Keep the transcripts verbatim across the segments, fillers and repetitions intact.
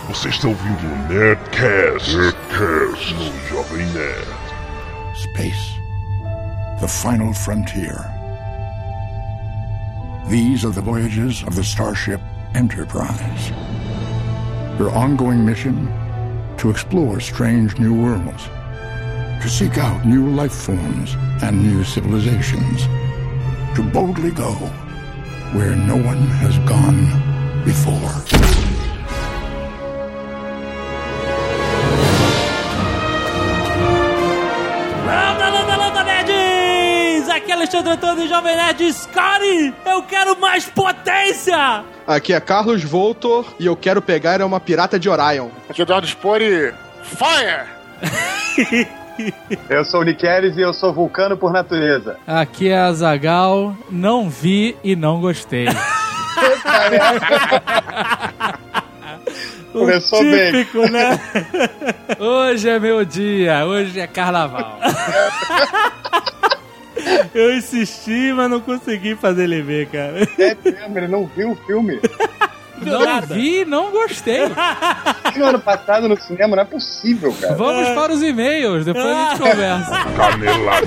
Você está ouvindo o Nerdcast, Nerdcast no Jovem Nerd. Space, the final frontier. These are the voyages of the starship Enterprise. Her ongoing mission, to explore strange new worlds, to seek out new life forms and new civilizations, to boldly go where no one has gone before. Landa, landa, landa, nerds! Aqui é Alexandre Antônio, Jovem Nerd. Scotty, eu quero mais potência! Aqui é Carlos Voltor e eu quero pegar uma pirata de Orion. Aqui é Eduardo Spori. Fire! Eu sou o Niqueles e eu sou vulcano por natureza. Aqui é a Azaghal, não vi e não gostei. Começou típico, bem. Né? Hoje é meu dia, hoje é carnaval. Eu insisti, mas não consegui fazer ele ver, cara. É mesmo, ele não viu o filme. Não nada. vi e não gostei. No ano passado no cinema, não é possível, cara. Vamos para os e-mails, depois a gente conversa. Canelada.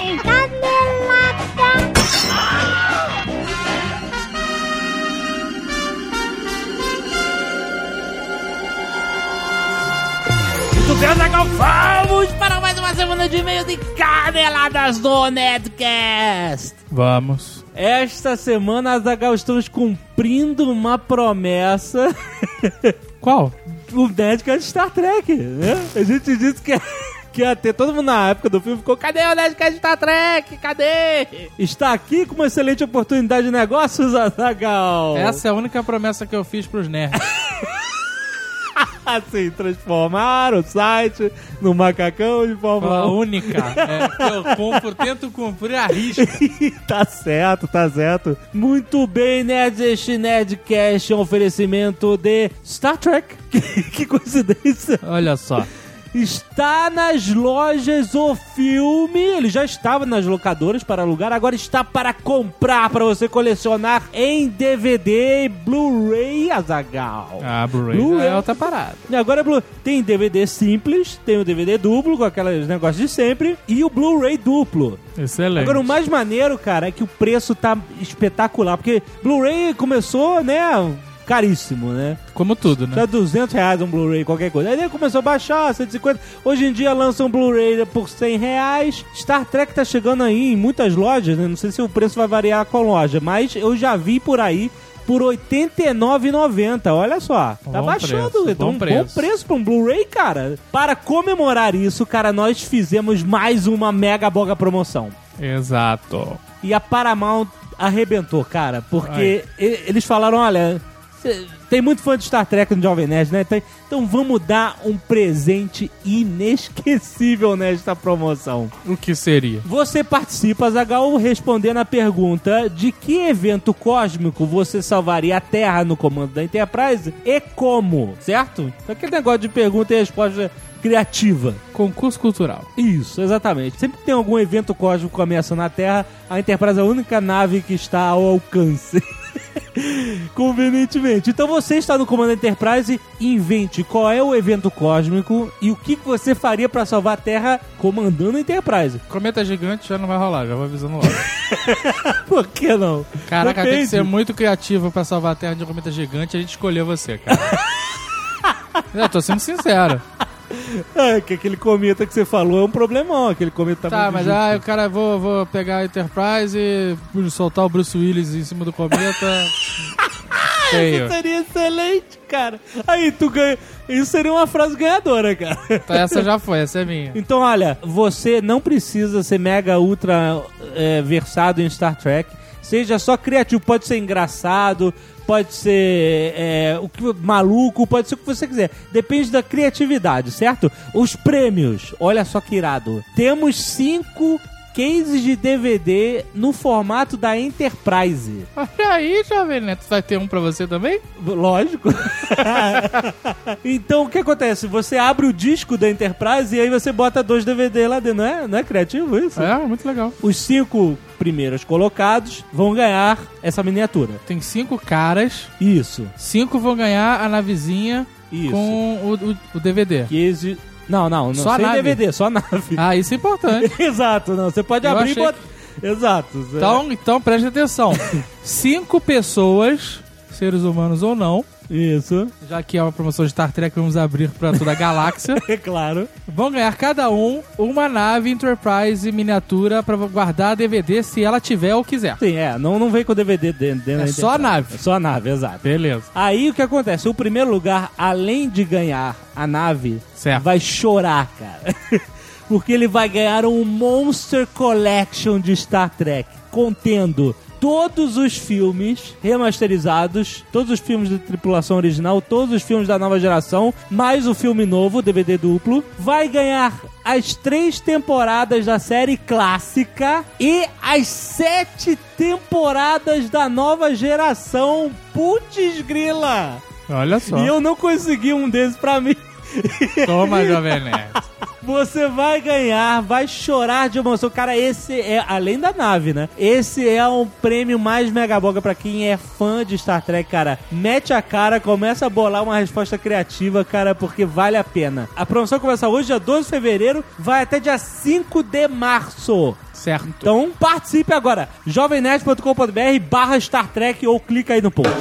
Muito bem, Azaghal, vamos para mais uma semana de e-mails e caneladas do Nerdcast. Vamos. Esta semana, Azaghal, estamos cumprindo uma promessa. Qual? O Nerdcast Star Trek, né? A gente disse que, que ia ter, todo mundo na época do filme ficou, cadê o Nerdcast Star Trek? Cadê? Está aqui com uma excelente oportunidade de negócios, Azaghal. Essa é a única promessa que eu fiz pros nerds. Assim, transformar o site no macacão de forma A única. É que eu compro, tento cumprir a risca. Tá certo, tá certo. Muito bem, nerds. Este Nerdcast é um oferecimento de Star Trek. Que, que coincidência. Olha só. Está nas lojas o filme. Ele já estava nas locadoras para alugar. Agora está para comprar, para você colecionar em D V D e Blu-ray, Azaghal. Ah, Blu-ray Blu-ray é outra parada. E agora é Blu- tem D V D simples, tem o D V D duplo, com aqueles negócios de sempre, e o Blu-ray duplo. Excelente. Agora, o mais maneiro, cara, é que o preço tá espetacular, porque Blu-ray começou, né, caríssimo, né? Como tudo, né? Tá duzentos reais um Blu-ray, qualquer coisa. Aí ele começou a baixar, cento e cinquenta. Hoje em dia lança um Blu-ray por cem reais. Star Trek tá chegando aí em muitas lojas, né? Não sei se o preço vai variar com a loja, mas eu já vi por aí por oitenta e nove reais e noventa centavos. Olha só, tá Bom baixando. preço, Então, bom um preço. bom preço pra um Blu-ray, cara. Para comemorar isso, cara, nós fizemos mais uma mega boga promoção. Exato. E a Paramount arrebentou, cara, porque e- eles falaram, olha, cê- tem muito fã de Star Trek no Jovem Nerd, né? Então, então vamos dar um presente inesquecível nesta promoção. O que seria? Você participa, Azaghal, respondendo a pergunta de que evento cósmico você salvaria a Terra no comando da Enterprise e como, certo? Então, aquele negócio de pergunta e resposta criativa. Concurso cultural. Isso, exatamente. Sempre que tem algum evento cósmico ameaçando a Terra, a Enterprise é a única nave que está ao alcance. Convenientemente. Então você está no comando da Enterprise, invente qual é o evento cósmico e o que que você faria pra salvar a Terra comandando a Enterprise. Cometa gigante já não vai rolar, já vou avisando logo. Por que não? Caraca, tem que Depende. ser muito criativo pra salvar a Terra de um cometa gigante, a gente escolheu você, cara. Eu tô sendo sincero. É, que aquele cometa que você falou é um problemão. Aquele cometa tá, Tá, muito mas junto. aí o cara, vou, vou pegar a Enterprise e soltar o Bruce Willis em cima do cometa. Feio. Isso seria excelente, cara. Aí tu ganha. Isso seria uma frase ganhadora, cara. Então essa já foi, essa é minha. Então, olha, você não precisa ser mega ultra é, versado em Star Trek. Seja só criativo, pode ser engraçado, pode ser é, o que, maluco, pode ser o que você quiser. Depende da criatividade, certo? Os prêmios, olha só que irado. Temos cinco cases de D V D no formato da Enterprise. Olha aí, Jovem Neto, vai ter um pra você também? Lógico. Então, o que acontece? Você abre o disco da Enterprise e aí você bota dois D V D lá dentro. Não é, não é criativo isso? É, muito legal. Os cinco primeiros colocados vão ganhar essa miniatura. Tem cinco caras, Isso. cinco vão ganhar a navezinha Isso. com o, o, o D V D. Que exi... Não, não, não. Só sem nave. D V D, só nave. Ah, isso é importante. Exato, não. Você pode Eu abrir achei e botar... Exato. Então, então preste atenção. Cinco pessoas, seres humanos ou não, Isso. já que é uma promoção de Star Trek, vamos abrir pra toda a galáxia, É claro. vão ganhar cada um uma nave Enterprise miniatura pra guardar D V D se ela tiver ou quiser. Sim, é. Não, não vem com D V D dentro. dentro É da só a Enterprise. nave. É só a nave, exato. Beleza. Aí o que acontece? O primeiro lugar, além de ganhar a nave, Certo. vai chorar, cara. Porque ele vai ganhar um Monster Collection de Star Trek, contendo todos os filmes remasterizados, todos os filmes de tripulação original, todos os filmes da nova geração, mais o filme novo, D V D duplo. Vai ganhar as três temporadas da série clássica e as sete temporadas da nova geração. Putz grila! Olha só. E eu não consegui um desses pra mim. Toma, Jovem Nerd. Você vai ganhar, vai chorar de emoção. Cara, esse é, além da nave, né? Esse é um prêmio mais megaboga pra quem é fã de Star Trek, cara. Mete a cara, começa a bolar uma resposta criativa, cara, porque vale a pena. A promoção começa hoje, dia doze de fevereiro, vai até dia cinco de março. Certo. Então, participe agora. jovem nerd ponto com ponto b r barra Star Trek ou clica aí no post.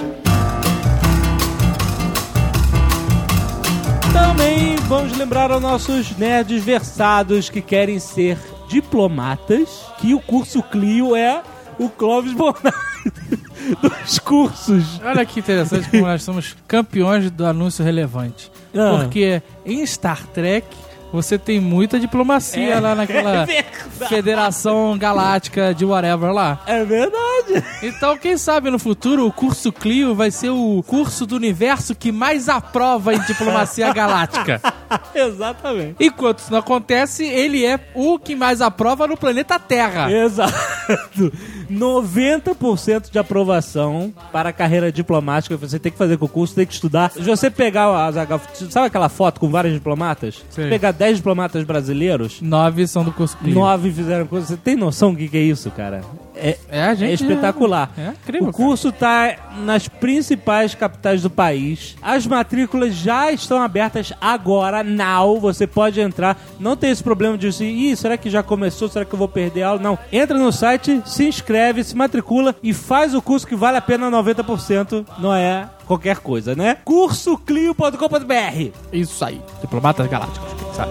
Também vamos lembrar aos nossos nerds versados que querem ser diplomatas que o curso Clio é o Clóvis Bornai dos cursos. Olha que interessante como nós somos campeões do anúncio relevante. Ah. Porque em Star Trek você tem muita diplomacia É, lá naquela é verdade. Federação Galáctica de whatever lá. É verdade. Então, quem sabe no futuro o curso Clio vai ser o curso do universo que mais aprova em diplomacia galáctica. Exatamente. Enquanto isso não acontece, ele é o que mais aprova no planeta Terra. Exato. noventa por cento de aprovação para a carreira diplomática. Você tem que fazer concurso, tem que estudar. Se você pegar, Azaghal, sabe aquela foto com vários diplomatas? Sim. Pegar dez diplomatas brasileiros, Nove são do curso Clio. nove fizeram coisa. Você tem noção do que, que é isso, cara? É, É, a gente é espetacular. É, é incrível, o curso está nas principais capitais do país. As matrículas já estão abertas agora, now. Você pode entrar. Não tem esse problema de assim, ih, será que já começou? Será que eu vou perder aula? Não. Entra no site, se inscreve, se matricula e faz o curso que vale a pena noventa por cento. Não é qualquer coisa, né? curso clio ponto com ponto b r. Isso aí. Diplomatas Galácticos, quem sabe?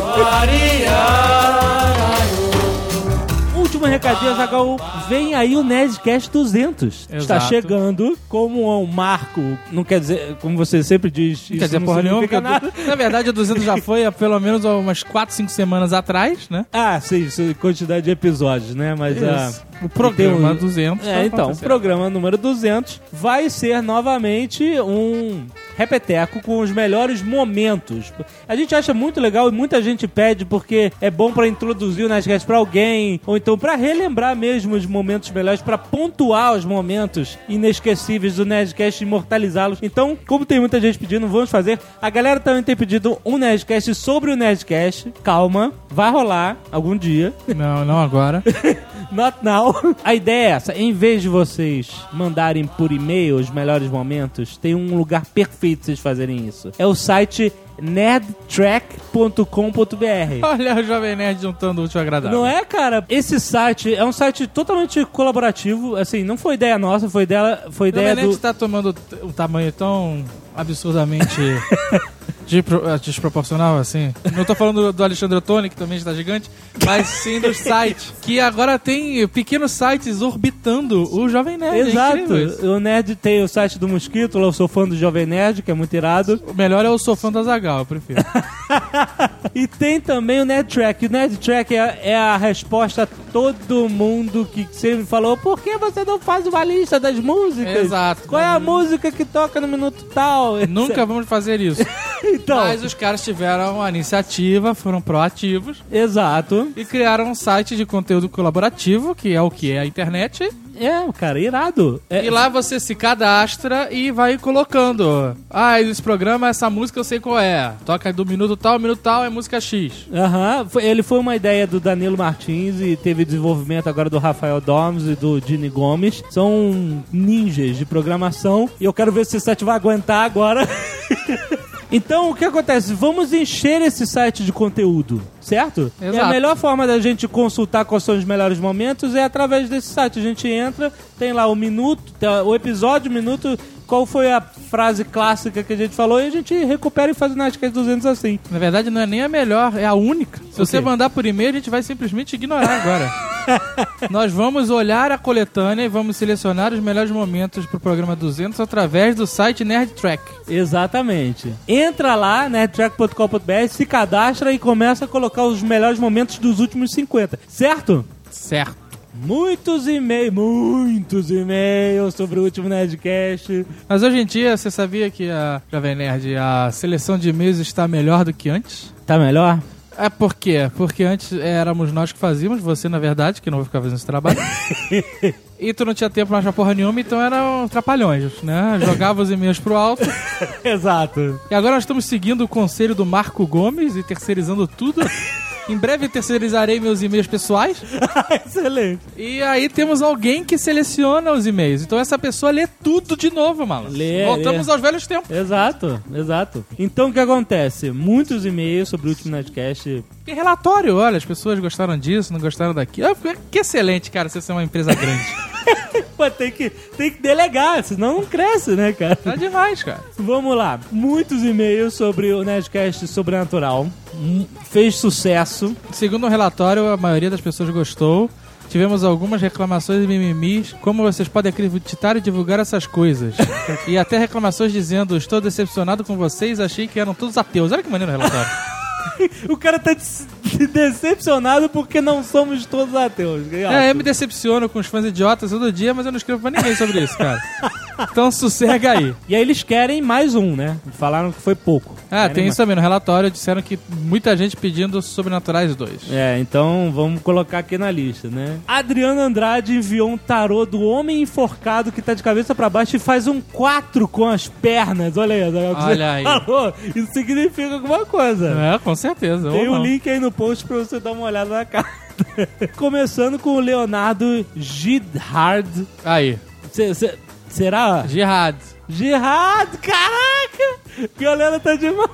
Último recadinho, Azaghal, vem aí o Nerdcast duzentos. Exato. Está chegando como um marco, não quer dizer, como você sempre diz, Não isso quer dizer não porra nenhuma. significa porque- nada. Na verdade, o duzentos já foi há pelo menos umas quatro, cinco semanas atrás, né? Ah, sim, isso, quantidade de episódios, né? Mas a... Isso. O programa tem um- duzentos. É, tá então, o acontecendo. programa número duzentos vai ser novamente um repeteco com os melhores momentos. A gente acha muito legal e muita gente pede porque é bom pra introduzir o Nerdcast pra alguém, ou então pra relembrar mesmo os momentos melhores, pra pontuar os momentos inesquecíveis do Nerdcast e imortalizá-los. Então, como tem muita gente pedindo, vamos fazer. A galera também tem pedido um Nerdcast sobre o Nerdcast. Calma, vai rolar algum dia. Não, não agora. Not now. A ideia é essa. Em vez de vocês mandarem por e-mail os melhores momentos, tem um lugar perfeito pra vocês fazerem isso. É o site nerd track ponto com ponto b r. Olha o Jovem Nerd juntando o útil ao agradável. Não é, cara? Esse site é um site totalmente colaborativo. Assim, não foi ideia nossa, foi ideia, foi O ideia Jovem Nerd do... tá tomando t- um tamanho tão absurdamente despro- desproporcional, assim. Não tô falando do- do Alexandre Ottoni, que também está gigante, mas sim do site, que agora tem pequenos sites orbitando o Jovem Nerd. É Exato. incrível isso. O Nerd tem o site do Mosquito, lá eu sou fã do Jovem Nerd, que é muito irado. O melhor é o Sou Fã da Azaghal, eu prefiro. E tem também o Nerd Track. O Nerd Track é, é a resposta a todo mundo que sempre falou: por que você não faz uma lista das músicas? Exato. Qual é a música que toca no minuto tal? Nunca vamos fazer isso. Então, Mas os caras tiveram a iniciativa, foram proativos exato. e criaram um site de conteúdo colaborativo, que é o que é a internet. É, cara, irado. É, E lá você se cadastra e vai colocando. Ah, esse programa, essa música eu sei qual é. Toca do minuto tal, minuto tal, é música X. Aham, foi- ele foi uma ideia do Danilo Martins e teve desenvolvimento agora do Rafael Domes e do Dini Gomes. São ninjas de programação e eu quero ver se esse site vai aguentar agora. Então, o que acontece? Vamos encher esse site de conteúdo, certo? Exato. E a melhor forma da gente consultar quais são os melhores momentos é através desse site. A gente entra, tem lá o minuto, o episódio, o minuto, qual foi a frase clássica que a gente falou, e a gente recupera e faz o Nerdcast duzentos assim. Na verdade, não é nem a melhor, é a única. Se O você quê? mandar por e-mail, a gente vai simplesmente ignorar agora. Nós vamos olhar a coletânea e vamos selecionar os melhores momentos pro programa duzentos através do site NerdTrack. Exatamente. Entra lá, nerdtrack ponto com ponto b r, se cadastra e começa a colocar os melhores momentos dos últimos cinquenta, certo? Certo. Muitos e-mails, muitos e-mails sobre o último Nerdcast. Mas hoje em dia, você sabia que a Jovem Nerd, a seleção de e-mails está melhor do que antes? Tá melhor? É por quê? Porque antes éramos nós que fazíamos, você na verdade, que não vai ficar fazendo esse trabalho. E tu não tinha tempo mais pra porra nenhuma, então eram trapalhões, né? Jogava os e-mails pro alto. Exato. E agora nós estamos seguindo o conselho do Marco Gomes e terceirizando tudo. Em breve terceirizarei meus e-mails pessoais. Excelente. E aí temos alguém que seleciona os e-mails. Então essa pessoa lê tudo de novo, mano. Lê, Voltamos lê. aos velhos tempos. Exato, exato. Então o que acontece? Muitos e-mails sobre o último Nerdcast. Tem relatório, olha, as pessoas gostaram disso, não gostaram daquilo. Ah, que excelente, cara, você ser uma empresa grande. Pô, tem que, tem que delegar, senão não cresce, né, cara? Tá demais, cara. Vamos lá. Muitos e-mails sobre o Nerdcast Sobrenatural. Hum, Fez sucesso. Segundo o relatório, a maioria das pessoas gostou. Tivemos algumas reclamações e mimimis. Como vocês podem acreditar e divulgar essas coisas? E até reclamações dizendo: estou decepcionado com vocês, achei que eram todos ateus. Olha que maneiro o relatório. O cara tá de- decepcionado porque não somos todos ateus. É, eu me decepciono com os fãs idiotas todo dia, mas eu não escrevo pra ninguém sobre isso, cara. Então sossega aí. E aí eles querem mais um, né? Falaram que foi pouco. Ah, Querem tem mais. isso também. No relatório disseram que muita gente pedindo Sobrenaturais dois. É, então vamos colocar aqui na lista, né? Adriano Andrade enviou um tarô do homem enforcado que tá de cabeça pra baixo e faz um quatro com as pernas. Olha aí, Adriano, o que Olha você aí. falou. Isso significa alguma coisa. É, com certeza. Tem ou um não. link aí no post pra você dar uma olhada na carta. Começando com o Leonardo Gidhard. Aí. Cê, cê, será? Jihad. Gihad, caraca! Que galera tá demais.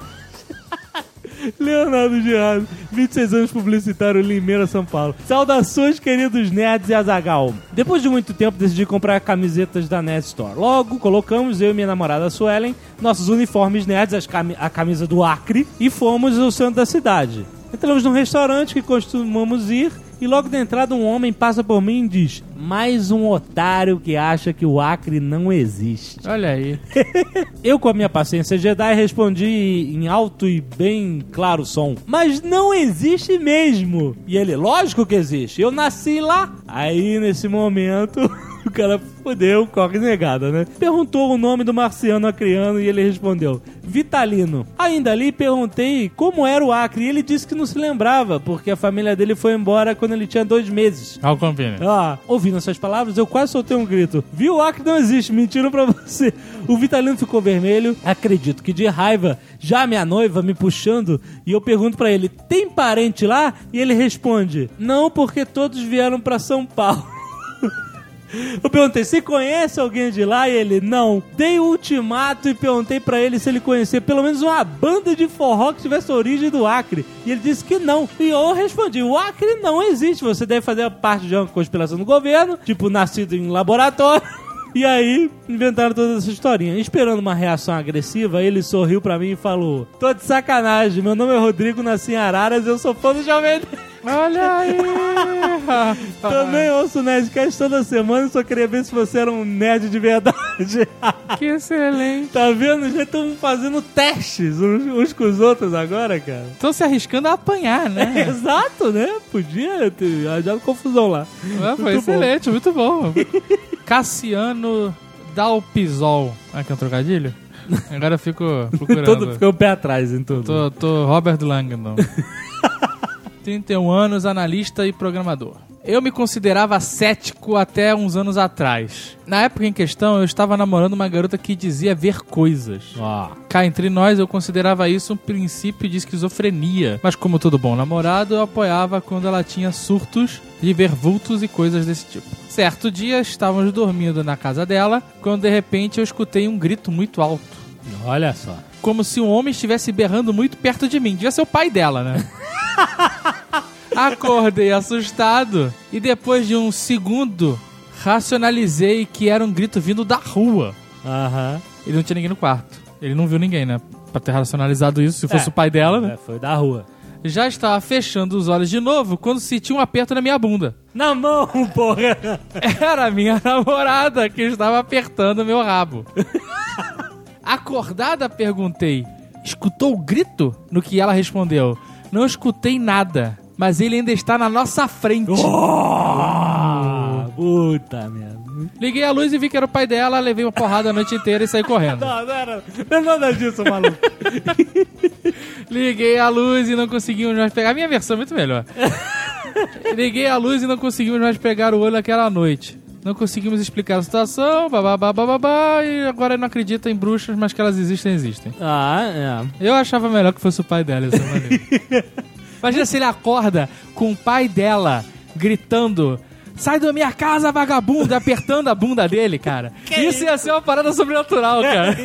Leonardo Gihad, vinte e seis anos, publicitário, Limeira, São Paulo. Saudações, queridos nerds e Azaghal. Depois de muito tempo, decidi comprar camisetas da Nerd Store. Logo, colocamos, eu e minha namorada Suelen, nossos uniformes nerds, as cami- a camisa do Acre, e fomos ao centro da cidade. Entramos num restaurante que costumamos ir, e logo da entrada um homem passa por mim e diz: mais um otário que acha que o Acre não existe. Olha aí. Eu, com a minha paciência Jedi, respondi em alto e bem claro som: mas não existe mesmo. E ele: lógico que existe, eu nasci lá. Aí, nesse momento, o cara fodeu, corre negada, né? Perguntou o nome do marciano acriano e ele respondeu: Vitalino. Ainda ali perguntei como era o Acre e ele disse que não se lembrava, porque a família dele foi embora quando ele tinha dois meses. Ao Campina. Ah, ouvindo essas palavras, eu quase soltei um grito: viu, o Acre não existe, mentiram pra você. O Vitalino ficou vermelho, acredito que de raiva, já minha noiva me puxando, e eu pergunto pra ele: tem parente lá? E ele responde: não, porque todos vieram pra São Paulo. Eu perguntei: você conhece alguém de lá? E ele: não. Dei o ultimato e perguntei pra ele se ele conhecia pelo menos uma banda de forró que tivesse origem do Acre. E ele disse que não. E eu respondi: o Acre não existe. Você deve fazer parte de uma conspiração do governo, tipo nascido em laboratório. E aí, inventaram toda essa historinha. Esperando uma reação agressiva, ele sorriu pra mim e falou: tô de sacanagem, meu nome é Rodrigo, nasci em Araras, eu sou fã do Jovem Nerd. Olha aí. Também ouço o Nerdcast toda semana e só queria ver se você era um nerd de verdade. Que excelente. Tá vendo? Já estamos fazendo testes uns, uns com os outros agora, cara. Estão se arriscando a apanhar, né? Exato, né? Podia ter arranjado confusão lá. Ah, foi Muito excelente, muito bom. Cassiano Dalpisol. Ah, que é um trocadilho? Agora eu fico procurando. Todo ficou o pé atrás em tudo. Tô, tô Robert Langdon. trinta e um anos, analista e programador. Eu me considerava cético até uns anos atrás. Na época em questão, eu estava namorando uma garota que dizia ver coisas. Ó. Cá entre nós, eu considerava isso um princípio de esquizofrenia. Mas como todo bom namorado, eu apoiava quando ela tinha surtos de ver vultos e coisas desse tipo. Certo dia, estávamos dormindo na casa dela, quando de repente eu escutei um grito muito alto. Olha só. como se um homem estivesse berrando muito perto de mim. Devia ser o pai dela, né? Acordei assustado e depois de um segundo racionalizei que era um grito vindo da rua. Aham. Ele não tinha ninguém no quarto. Ele não viu ninguém, né? Pra ter racionalizado isso, se fosse É. o pai dela, né? É, foi da rua. Já estava fechando os olhos de novo quando senti um aperto na minha bunda. Na mão, porra! Era a minha namorada que estava apertando meu rabo. Acordada, perguntei: escutou o grito? No que ela respondeu: não escutei nada, mas ele ainda está na nossa frente. Oh, puta merda. Liguei a luz e vi que era o pai dela, levei uma porrada a noite inteira e saí correndo. Não, não era, não é nada disso, maluco. Liguei a luz e não conseguimos mais pegar. A minha versão é muito melhor. Liguei a luz e não conseguimos mais pegar o olho aquela noite. Não conseguimos explicar a situação, bababá, bababá, e agora não acredita em bruxas, mas que elas existem, existem. Ah, é. Eu achava melhor que fosse o pai dela, essa maneira. Imagina se ele acorda com o pai dela gritando: sai da minha casa, vagabundo, apertando a bunda dele, cara. Que isso, isso ia ser uma parada sobrenatural, cara.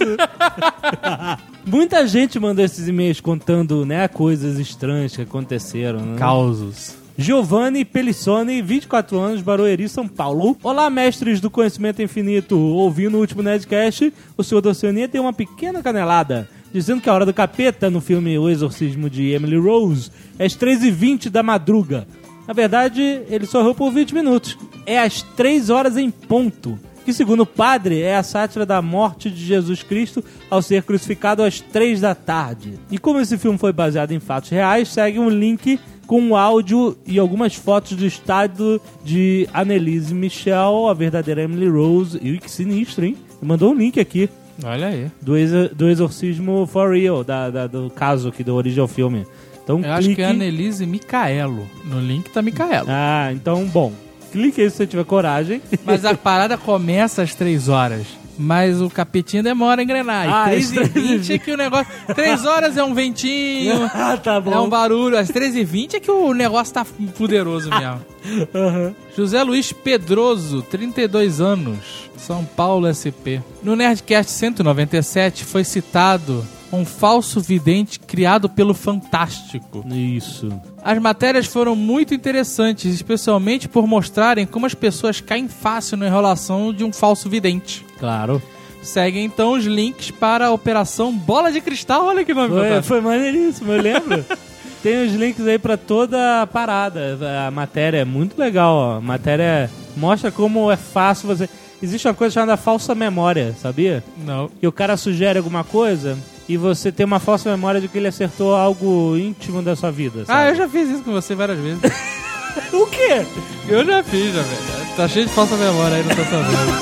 Muita gente mandou esses e-mails contando, né, coisas estranhas que aconteceram, né? Causos. Giovanni Pelissoni, vinte e quatro anos, Barueri, São Paulo. Olá, mestres do conhecimento infinito. Ouvindo o último Nerdcast, o senhor da Oceania deu uma pequena canelada, dizendo que a hora do capeta no filme O Exorcismo de Emily Rose é às três e vinte da madruga. Na verdade, ele só errou por vinte minutos. É às três horas em ponto. Que, segundo o padre, é a sátira da morte de Jesus Cristo ao ser crucificado às três da tarde. E como esse filme foi baseado em fatos reais, segue um link com um áudio e algumas fotos do estado de Annelise Michel, a verdadeira Emily Rose. E que sinistro, hein? Mandou um link aqui. Olha aí. Do, ex- do Exorcismo For Real, da, da, do caso que deu origem ao filme. Então, Eu clique... acho que é Annelise Micaelo. No link tá Micaelo. Ah, então, bom. Clique aí se você tiver coragem. Mas a parada começa às três horas. Mas o capetinho demora a engrenar. E Ah, três e às vinte é que o negócio... três horas é um ventinho, Ah, tá bom. é um barulho. Às três e vinte é que o negócio tá poderoso mesmo. Uhum. José Luiz Pedroso, trinta e dois anos, São Paulo, S P. No Nerdcast cento e noventa e sete foi citado um falso vidente criado pelo Fantástico. Isso. As matérias foram muito interessantes, especialmente por mostrarem como as pessoas caem fácil na enrolação de um falso vidente. Claro. Seguem então os links para a Operação Bola de Cristal. Olha que nome Foi, fantástico. foi maneiríssimo, eu lembro. Tem os links aí pra toda a parada. A matéria é muito legal, ó. A matéria mostra como é fácil você... Existe uma coisa chamada falsa memória, sabia? Não. Que o cara sugere alguma coisa e você tem uma falsa memória de que ele acertou algo íntimo da sua vida, sabe? Ah, eu já fiz isso com você várias vezes. O quê? Eu já fiz, já, velho. Tá cheio de falsa memória aí, não tá sabendo.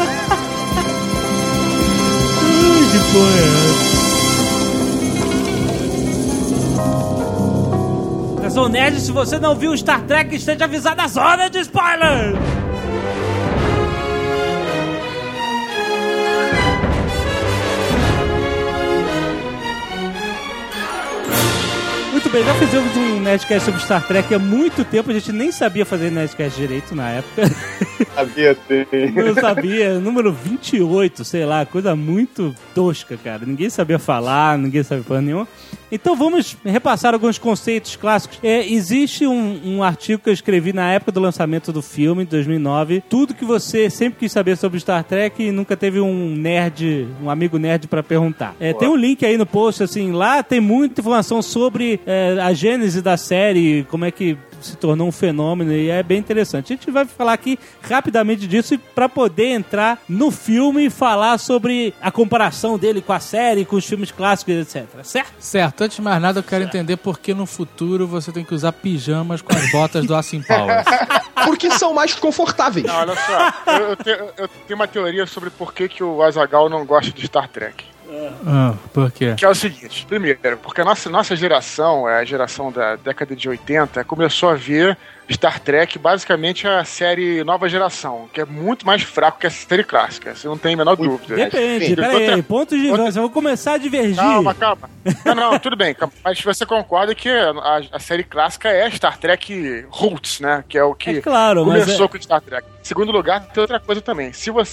Ai, que porra é essa? Atenção, nerd, se você não viu Star Trek, esteja avisado da zona de spoiler! Muito bem, já fizemos um Nerdcast sobre Star Trek há muito tempo, a gente nem sabia fazer Nerdcast direito na época. Sabia ter. Não sabia, número vinte e oito, sei lá, coisa muito tosca, cara. Ninguém sabia falar, ninguém sabia porra nenhuma. Então vamos repassar alguns conceitos clássicos. É, existe um, um artigo que eu escrevi na época do lançamento do filme, em dois mil e nove. Tudo que você sempre quis saber sobre Star Trek e nunca teve um nerd, um amigo nerd pra perguntar. É, tem um link aí no post, assim, lá tem muita informação sobre é, a gênese da série, como é que se tornou um fenômeno, e é bem interessante. A gente vai falar aqui rapidamente disso para poder entrar no filme e falar sobre a comparação dele com a série, com os filmes clássicos, etcétera. Certo? Certo, antes de mais nada eu quero entender por que no futuro você tem que usar pijamas com as botas do Austin Powers. Porque são mais confortáveis. Não, olha só, eu, eu, tenho, eu tenho uma teoria sobre por que, que o Azaghal não gosta de Star Trek. Ah, por quê? Que é o seguinte, primeiro, porque a nossa, nossa geração, a geração da década de oitenta, começou a ver Star Trek basicamente a série nova geração, que é muito mais fraco que a série clássica, você não tem a menor dúvida. Depende, peraí, Outra- pontos de outra- vista. Eu vou começar a divergir. Calma, calma. Não, não, tudo bem. calma. Mas você concorda que a, a série clássica é Star Trek Roots, né? Que é o que É claro, mas começou é- com Star Trek. Em segundo lugar, tem outra coisa também. Se você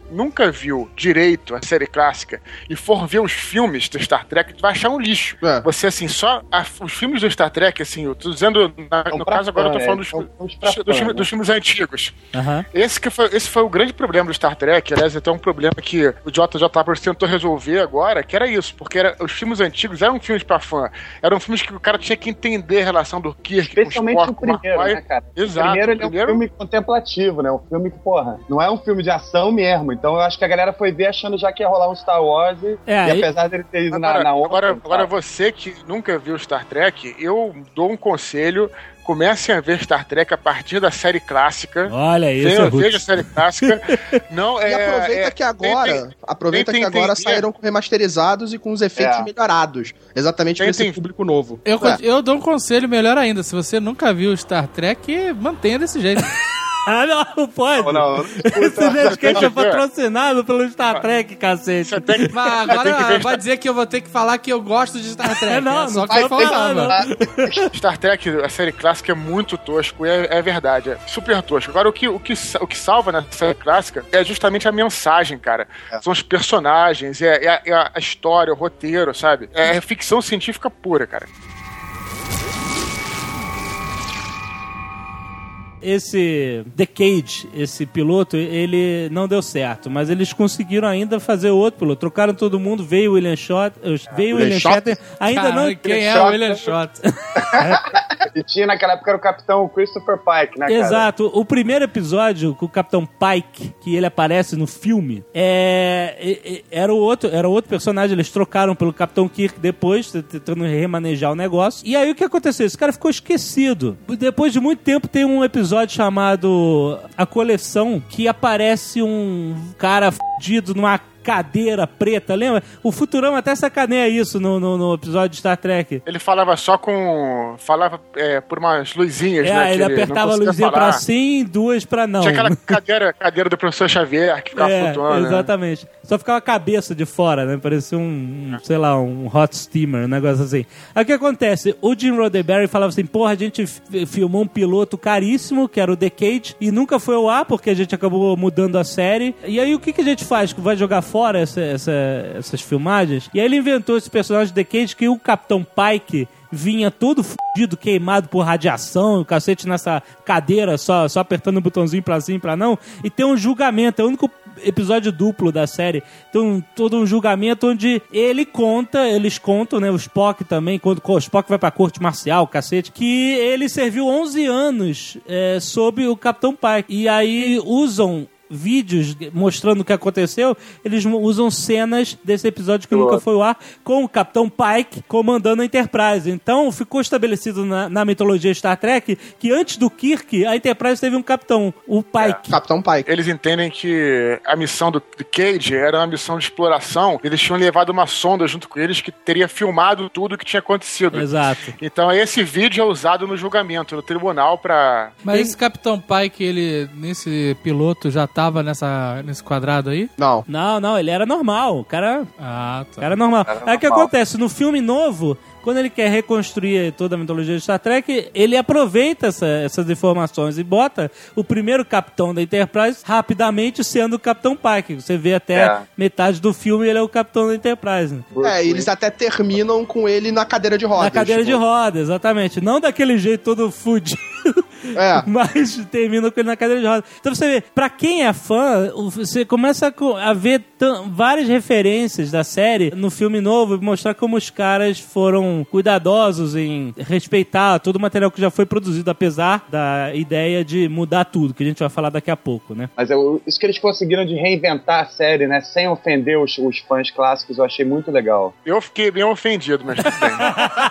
nunca viu direito a série clássica e for ver os filmes do Star Trek, tu vai achar um lixo. É. Você, assim, só a, os filmes do Star Trek, assim, eu tô dizendo, na, no pra caso agora eu tô fã, falando é, dos, são- são dos, pra dos, fã, filmes, né? dos filmes antigos. Aham. Esse, que foi, esse foi o grande problema do Star Trek, aliás, até um problema que o J J Abrams tentou resolver agora, que era isso, porque era, os filmes antigos eram filmes pra fã, eram filmes que o cara tinha que entender a relação do Kirk com o Especialmente Spock, o com o primeiro, McCoy. né, cara? Exato, O primeiro ele primeiro- é um filme contemplativo, né? Um filme que, porra, não é um filme de ação mesmo. Então eu acho que a galera foi ver achando já que ia rolar um Star Wars e, É, e aí- apesar dele ter ido Agora, na, na onda, agora, tá? agora você que nunca viu Star Trek, eu dou um conselho: comecem a ver Star Trek a partir da série clássica. Olha isso, Venha, Ruth. veja a série clássica. Não, E é, aproveita é- que agora, tentem- aproveita tentem que agora entender. saíram remasterizados e com os efeitos É. melhorados. Exatamente para esse Tentem- público novo. Eu, É. eu dou um conselho melhor ainda. Se você nunca viu Star Trek, mantenha desse jeito. Ah, não, não pode. Não, não, não Esse Nerdcast é Tem que ver. patrocinado pelo Star Trek, cacete. Você tem que, Mas você tem que agora ver vai dizer que eu vou ter que falar que eu gosto de Star Trek. É, não, é só não que eu vai ter falava. não. Star Trek, a série clássica é muito tosco, e é, é verdade, é super tosco. Agora, o que, o, que, sa- o que salva na série clássica é justamente a mensagem, cara. São os personagens, é, é a, é a história, o roteiro, sabe? É ficção científica pura, cara. Esse The Cage, esse piloto, ele não deu certo, mas eles conseguiram ainda fazer outro piloto. Trocaram todo mundo, veio o William Shot, veio o William William Shatner, ainda Cara, não... quem é Shot. o William Shot? E tinha naquela época era o Capitão Christopher Pike, né, cara? Exato. O primeiro episódio com o Capitão Pike, que ele aparece no filme, é, é- é- era, o outro, era outro personagem. Eles trocaram pelo Capitão Kirk depois, t- tentando remanejar o negócio. E aí o que aconteceu? Esse cara ficou esquecido. Depois de muito tempo tem um episódio chamado A Coleção, que aparece um cara fudido numa cadeira preta, lembra? O Futurama até sacaneia isso no, no, no episódio de Star Trek. Ele falava só com... Falava é, por umas luzinhas, É, né? ele que apertava a não conseguia luzinha pra falar. sim, duas pra não. Tinha aquela cadeira, cadeira do professor Xavier que ficava É, flutuando, né? exatamente. Só ficava a cabeça de fora, né? Parecia um, um, sei lá, um hot steamer, um negócio assim. Aí o que acontece? O Jim Roddenberry falava assim, porra, a gente f- filmou um piloto caríssimo, que era o The Cage, e nunca foi ao ar, porque a gente acabou mudando a série. E aí o que, que a gente faz? Vai jogar fora essa, essa, essas filmagens? E aí ele inventou esse personagem The Cage, que o Capitão Pike vinha todo fudido, queimado por radiação, o cacete nessa cadeira, só, só apertando o botãozinho pra sim, pra não, e tem um julgamento, é o único episódio duplo da série, tem um, todo um julgamento onde ele conta, eles contam, né, o Spock também, quando o Spock vai pra corte marcial, o cacete, que ele serviu onze anos é, sob o Capitão Pike, e aí usam vídeos mostrando o que aconteceu, eles usam cenas desse episódio que nunca foi ao ar, com o Capitão Pike comandando a Enterprise. Então, ficou estabelecido na, na mitologia Star Trek que antes do Kirk, a Enterprise teve um capitão, o Pike. Capitão Pike. Eles entendem que a missão do do Cage era uma missão de exploração. Eles tinham levado uma sonda junto com eles que teria filmado tudo o que tinha acontecido. Exato. Então esse vídeo é usado no julgamento, no tribunal, pra... Mas esse Capitão Pike, ele, nesse piloto, já tava nessa, nesse quadrado aí? Não. Não, não, ele era normal. O cara, Ah, tá. o cara é normal. Era Aí o que normal. acontece? No filme novo, quando ele quer reconstruir toda a mitologia de Star Trek, ele aproveita essa- essas informações e bota o primeiro capitão da Enterprise rapidamente sendo o Capitão Pike. Você vê até É. metade do filme ele é o capitão da Enterprise. né? É, eles até terminam com ele na cadeira de rodas. Na cadeira de tipo. rodas, exatamente. Não daquele jeito todo fudido, É. mas termina com ele na cadeira de rodas. Então você vê, pra quem é fã, o- você começa a co- a ver tam- várias referências da série no filme novo e mostrar como os caras foram cuidadosos em respeitar todo o material que já foi produzido, apesar da ideia de mudar tudo, que a gente vai falar daqui a pouco, né? Mas eu- isso que eles conseguiram de reinventar a série, né? Sem ofender os, os fãs clássicos, eu achei muito legal. Eu fiquei bem ofendido, mas tudo bem.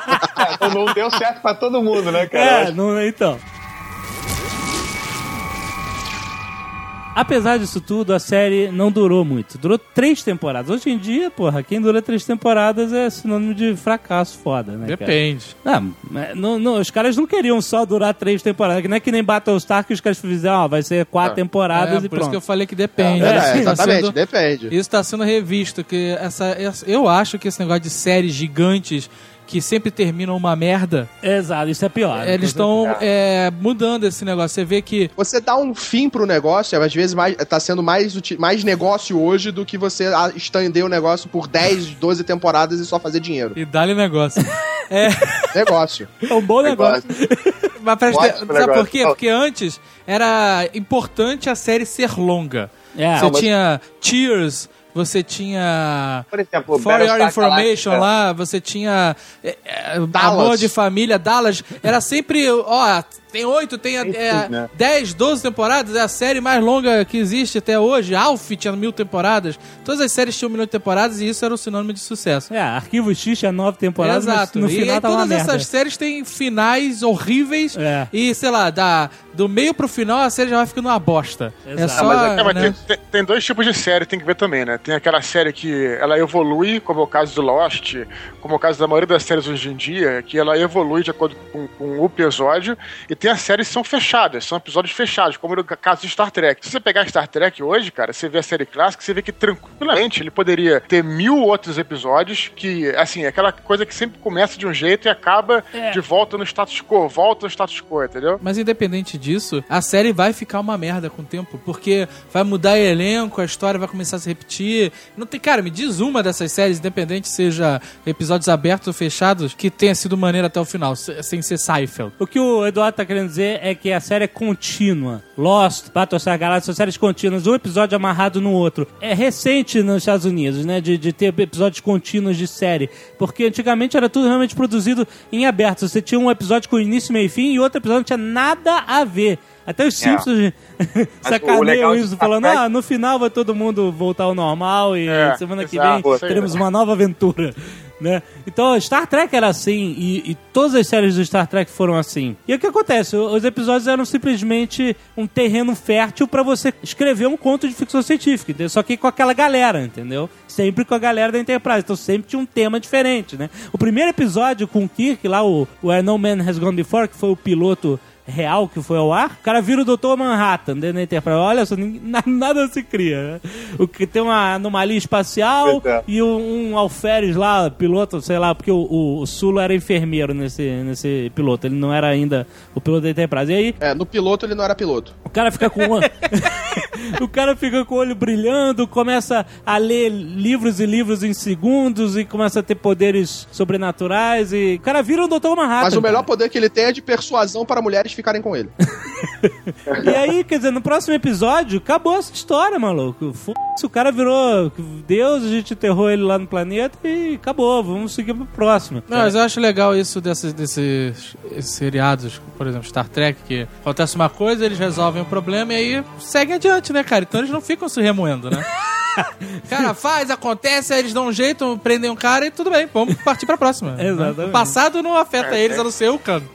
É, não, não deu certo pra todo mundo, né, cara? Eu É, acho- não, então. Apesar disso tudo, a série não durou muito. Durou três temporadas. Hoje em dia, porra, quem dura três temporadas é sinônimo de fracasso foda, né, cara? Depende. Não, mas não, não, os caras não queriam só durar três temporadas. Que não é que nem Battlestar que os caras fizeram, ó, vai ser quatro temporadas É, e por isso que eu pronto. falei que depende. É, Isso tá exatamente, sendo- depende. Isso está sendo revisto, que essa, essa- eu acho que esse negócio de séries gigantes que sempre terminam uma merda. Exato, isso é pior. Eles estão é, mudando esse negócio. Você vê que... Você dá um fim pro negócio, às vezes mais, tá sendo mais, uti- mais negócio hoje do que você a- estender o negócio por dez, doze temporadas e só fazer dinheiro. E dá-lhe negócio. é... Negócio. É um bom negócio. Mas presta Ótimo atenção, sabe negócio. por quê? Porque antes era importante a série ser longa. É, você Não, mas- tinha Cheers, você tinha Por exemplo, For Your Battlestar Information Galactica. lá, você tinha é, é, Dallas. Amor de Família, Dallas. Era sempre, ó, tem oito, tem Tem é, tudo, né? dez, doze temporadas, é a série mais longa que existe até hoje. Alf tinha mil temporadas, todas as séries tinham um milhão de temporadas e isso era o sinônimo de sucesso. É, Arquivo X tinha nove temporadas, Exato. mas no E final aí, tava uma todas merda. essas séries têm finais horríveis É. e, sei lá, da, do meio pro final a série já vai ficando uma bosta. Exato. É só, mas É, mas né? tem, tem- tem dois tipos de série, tem que ver também, né? Tem aquela série que ela evolui, como é o caso do Lost, como é o caso da maioria das séries hoje em dia, que ela evolui de acordo com, com o episódio, e tem as séries que são fechadas, são episódios fechados, como no caso de Star Trek. Se você pegar Star Trek hoje, cara, você vê a série clássica, você vê que tranquilamente ele poderia ter mil outros episódios que, assim, é aquela coisa que sempre começa de um jeito e acaba É. de volta no status quo, volta no status quo, entendeu? Mas independente disso, a série vai ficar uma merda com o tempo, porque vai mudar elenco, a história vai começar a se repetir. Não tem, cara, me diz uma dessas séries, independente seja episódios abertos ou fechados, que tenha sido maneira até o final, se- sem ser Seinfeld. O que o Eduardo tá querendo dizer é que a série é contínua. Lost, Battlestar Galactica, são séries contínuas, um episódio amarrado no outro. É recente nos Estados Unidos, né, de, de ter episódios contínuos de série, porque antigamente era tudo realmente produzido em aberto. Você tinha um episódio com início, meio e fim e outro episódio não tinha nada a ver. Até os Simpsons o sacaneiam legal de isso, Star falando, Trek- ah, no final vai todo mundo voltar ao normal e É, semana que exato, vem isso aí. teremos uma nova aventura. Né? Então, Star Trek era assim, e, e todas as séries do Star Trek foram assim. E o que acontece? O- Os episódios eram simplesmente um terreno fértil pra você escrever um conto de ficção científica, entendeu? Só que com aquela galera, entendeu? Sempre com a galera da Enterprise. Então sempre tinha um tema diferente, né? O primeiro episódio com o Kirk, lá, o Where No Man Has Gone Before, que foi o piloto real que foi ao ar, o cara vira o doutor Manhattan dentro da Enterprise. Olha só, ninguém- na- nada se cria, né? O que tem uma anomalia espacial Pois é. e um, um alferes lá, piloto, sei lá, porque o, o, o Sulo era enfermeiro nesse, nesse piloto, ele não era ainda o piloto da Enterprise. E aí, É, no piloto ele não era piloto. o cara fica com o olho... o cara fica com o olho brilhando, começa a ler livros e livros em segundos e começa a ter poderes sobrenaturais e o cara vira o doutor Manhattan. Mas o melhor cara. poder que ele tem é de persuasão para mulheres ficarem com ele. E aí, quer dizer, no próximo episódio, acabou essa história, maluco. F***se, o cara virou Deus, a gente enterrou ele lá no planeta e acabou, vamos seguir pro próximo. Não, mas eu acho legal isso desses, desses esses seriados, por exemplo, Star Trek, que acontece uma coisa, eles resolvem o problema e aí seguem adiante, né, cara? Então eles não ficam se remoendo, né? Cara, faz, acontece, aí eles dão um jeito, prendem um cara e tudo bem, vamos partir pra próxima. né? Exatamente. O passado não afeta É, eles, é. a não ser o cano.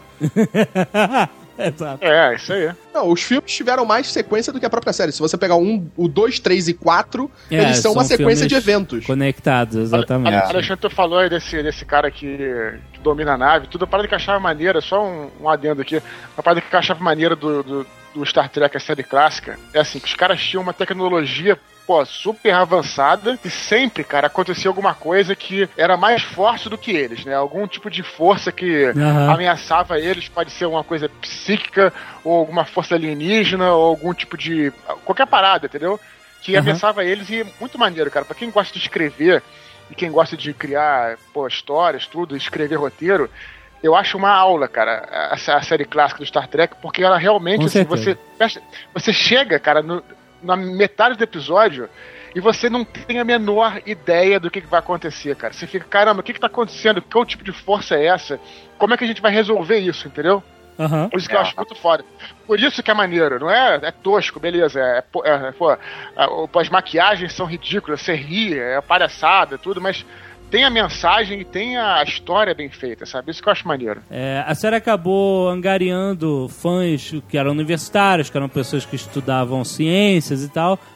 Exato. É, isso aí. Não, os filmes tiveram mais sequência do que a própria série. Se você pegar um, o dois, três e quatro, É, eles são, uma são sequência filmes de eventos. Conectados, exatamente. Ale- Alexandre, tu falou aí desse, desse cara que, que domina a nave, tudo. A parada que eu achava maneira, só um, um adendo aqui, a parada que eu achava maneira do, do, do Star Trek, a série clássica, é assim, que os caras tinham uma tecnologia, pô, super avançada e sempre, cara, acontecia alguma coisa que era mais forte do que eles, né? Algum tipo de força que Aham. ameaçava eles, pode ser uma coisa psíquica ou alguma força alienígena ou algum tipo de... qualquer parada, entendeu? Que Aham. ameaçava eles e é muito maneiro, cara. Pra quem gosta de escrever e quem gosta de criar, pô, histórias, tudo, escrever roteiro, eu acho uma aula, cara, a, a série clássica do Star Trek, porque ela realmente, Com assim, certeza. você, fecha- você chega, cara, no- na metade do episódio e você não tem a menor ideia do que, que vai acontecer, cara. Você fica, caramba, o que que tá acontecendo? Qual tipo de força é essa? Como é que a gente vai resolver isso, entendeu? Aham. Por isso que eu acho muito foda. Por isso que é maneiro, não é? É tosco, beleza. É, pô, é, pô, a- o- as maquiagens são ridículas, você ri, é palhaçada, tudo, mas tem a mensagem e tem a história bem feita, sabe? Isso que eu acho maneiro. É, a série acabou angariando fãs que eram universitários, que eram pessoas que estudavam ciências e tal,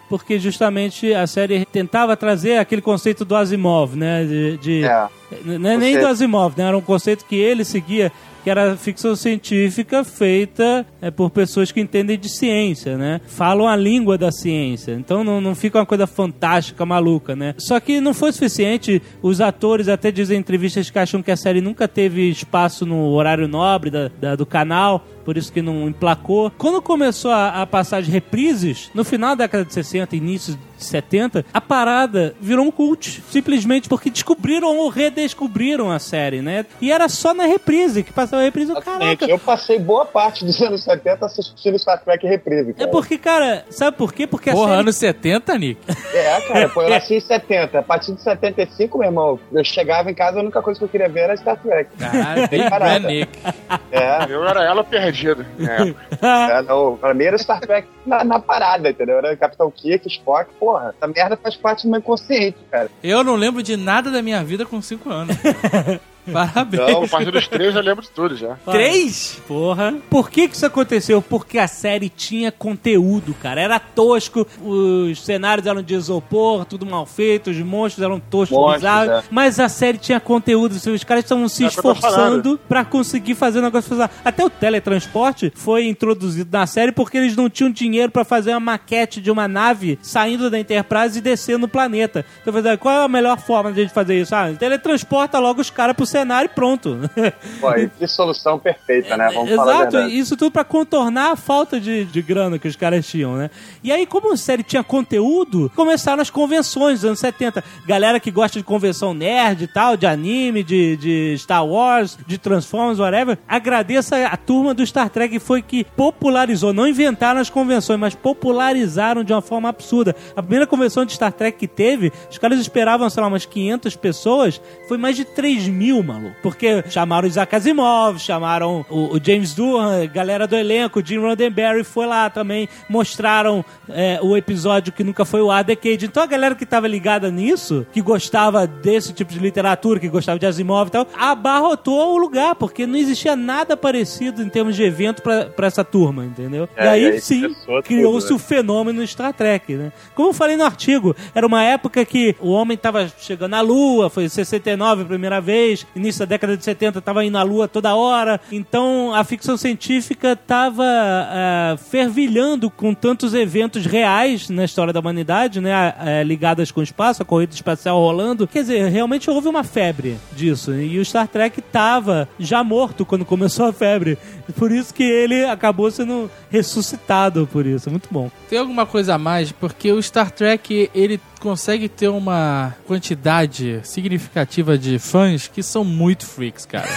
porque justamente a série tentava trazer aquele conceito do Asimov, né? De, de É. não é nem Você- do Asimov, né? Era um conceito que ele seguia, que era ficção científica feita é, por pessoas que entendem de ciência, né? Falam a língua da ciência. Então não, não fica uma coisa fantástica, maluca, né? Só que não foi suficiente. Os atores até dizem em entrevistas que acham que a série nunca teve espaço no horário nobre da, da- do canal, por isso que não emplacou. Quando começou a, a passar de reprises, no final da década de sessenta, início de setenta, a parada virou um cult. Simplesmente porque descobriram ou redescobriram a série, né? E era só na reprise, que passava a reprise. Exatamente. Caraca! Eu passei boa parte dos anos setenta assistindo Star Trek reprise, É cara. porque, cara, sabe por quê? Porque a Porra, série... anos setenta, Nick? É, cara, pô, eu nasci em setenta. A partir de setenta e cinco, meu irmão, eu chegava em casa, a única coisa que eu queria ver era Star Trek. Caralho, bem Parada. pra Nick. É, Eu era ela perdida. É. é não, pra mim era Star Trek na, na parada, entendeu? Era Capitão Kirk, Spock, porra. Essa merda faz parte do meu inconsciente, cara. Eu não lembro de nada da minha vida com cinco anos. Parabéns. Não, A partir dos três eu lembro de tudo já. Três? Porra. Por que que isso aconteceu? Porque a série tinha conteúdo, cara. Era tosco, os cenários eram de isopor, tudo mal feito, os monstros eram toscos, Monstros, bizarros. é. Mas a série tinha conteúdo. Os caras estavam se É o que eu tô esforçando pra conseguir fazer o negócio funcionar. Até o teletransporte foi introduzido na série porque eles não tinham dinheiro pra fazer uma maquete de uma nave saindo da Enterprise e descendo no planeta. Então, eu falei, qual é a melhor forma de a gente fazer isso? Ah, teletransporta logo os caras pro cenário e pronto. Pô, e que solução perfeita, né? Vamos falar a Exato, verdade. isso tudo pra contornar a falta de, de grana que os caras tinham, né? E aí, como a série tinha conteúdo, começaram as convenções dos anos setenta. Galera que gosta de convenção nerd e tal, de anime, de, de Star Wars, de Transformers, whatever, agradeça a turma do Star Trek, foi que popularizou, não inventaram as convenções, mas popularizaram de uma forma absurda. A primeira convenção de Star Trek que teve, os caras esperavam, sei lá, umas quinhentas pessoas, foi mais de três mil, maluco. Porque chamaram o Isaac Asimov, chamaram o, o James Doohan, galera do elenco, o Gene Roddenberry foi lá também, mostraram é, o episódio que nunca foi o ar, Decade. Então a galera que tava ligada nisso, que gostava desse tipo de literatura, que gostava de Asimov e tal, abarrotou o lugar, porque não existia nada parecido em termos de evento pra, pra essa turma, entendeu? É, e aí, e aí sim, começou criou-se tudo, o fenômeno Star Trek, né? Como eu falei no artigo, era uma época que o homem tava chegando à Lua, foi em sessenta e nove a primeira vez, início da década de setenta tava indo à Lua toda hora, então a ficção científica tava uh, fervilhando com tantos eventos reais na história da humanidade, né, uh, ligadas com o espaço, a corrida espacial rolando, quer dizer, realmente houve uma febre disso, e o Star Trek tava já morto quando começou a febre, por isso que ele acabou sendo ressuscitado por isso, muito bom. Tem alguma coisa a mais? Porque o Star Trek, ele consegue ter uma quantidade significativa de fãs que são muito freaks, cara.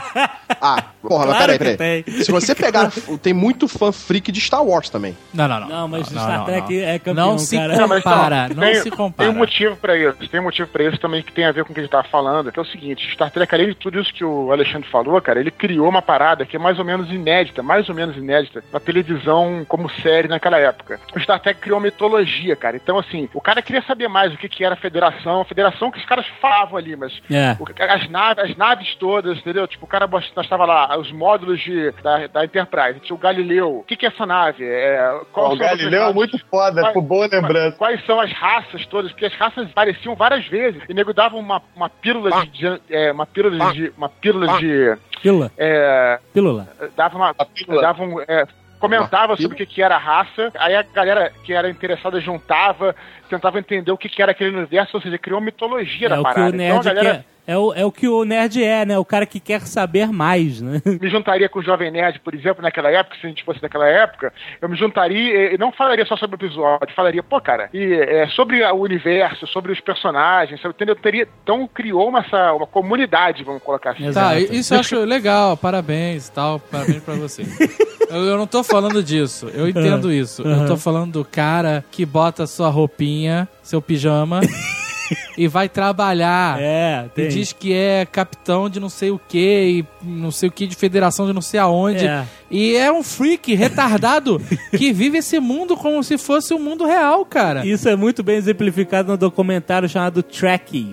Ah, porra, Claro mas que peraí, peraí. tem. Se você pegar, tem muito fã freak de Star Wars também. Não, não, não. Não, mas não, Star não, Trek não. é campeão, Não se cara. Não, mas compara, não, não tem, se compara. Tem um motivo pra isso. Tem um motivo pra isso também que tem a ver com o que a gente tava falando, que é o seguinte, Star Trek, além de tudo isso que o Alexandre falou, cara, ele criou uma parada que é mais ou menos inédita, mais ou menos inédita, na televisão como série naquela época. O Star Trek criou uma mitologia, cara. Então, assim, o cara queria saber mais o que, que era a Federação, a Federação que os caras falavam ali, mas É. o- as, naves, as naves todas, entendeu? Tipo, o cara mostrava lá os módulos de, da, da Enterprise, tinha o Galileu. O que, que é essa nave? É, qual Pô, o são as Galileu é raças? muito foda, Quais- por boa lembrança. Quais são as raças todas? Porque as raças apareciam várias vezes. E nego dava uma, uma pílula de, de- é, uma pílula de. Uma pílula de. Pílula, É, pílula. dava uma. A pílula. Dava um, é, comentava sobre o que, que era a raça. Aí a galera que era interessada juntava, tentava entender o que, que era aquele universo, ou seja, criou uma mitologia É da o que parada. o nerd então a galera. quer. É o, é o que o nerd é, né? O cara que quer saber mais, né? Me juntaria com o Jovem Nerd, por exemplo, naquela época, se a gente fosse naquela época, eu me juntaria e não falaria só sobre o episódio, falaria, pô, cara, e é, sobre o universo, sobre os personagens, sabe, entendeu? Teria, então criou uma, essa, uma comunidade, vamos colocar assim. Exato. Tá, isso eu acho legal, parabéns e tal, parabéns pra você. Eu, eu não tô falando disso, eu entendo isso. Eu tô falando do cara que bota sua roupinha, seu pijama, e vai trabalhar. É, E tem. diz que é capitão de não sei o que, e não sei o que, de federação de não sei aonde. É. E é um freak retardado que vive esse mundo como se fosse um mundo real, cara. Isso é muito bem exemplificado no documentário chamado Trekkies, que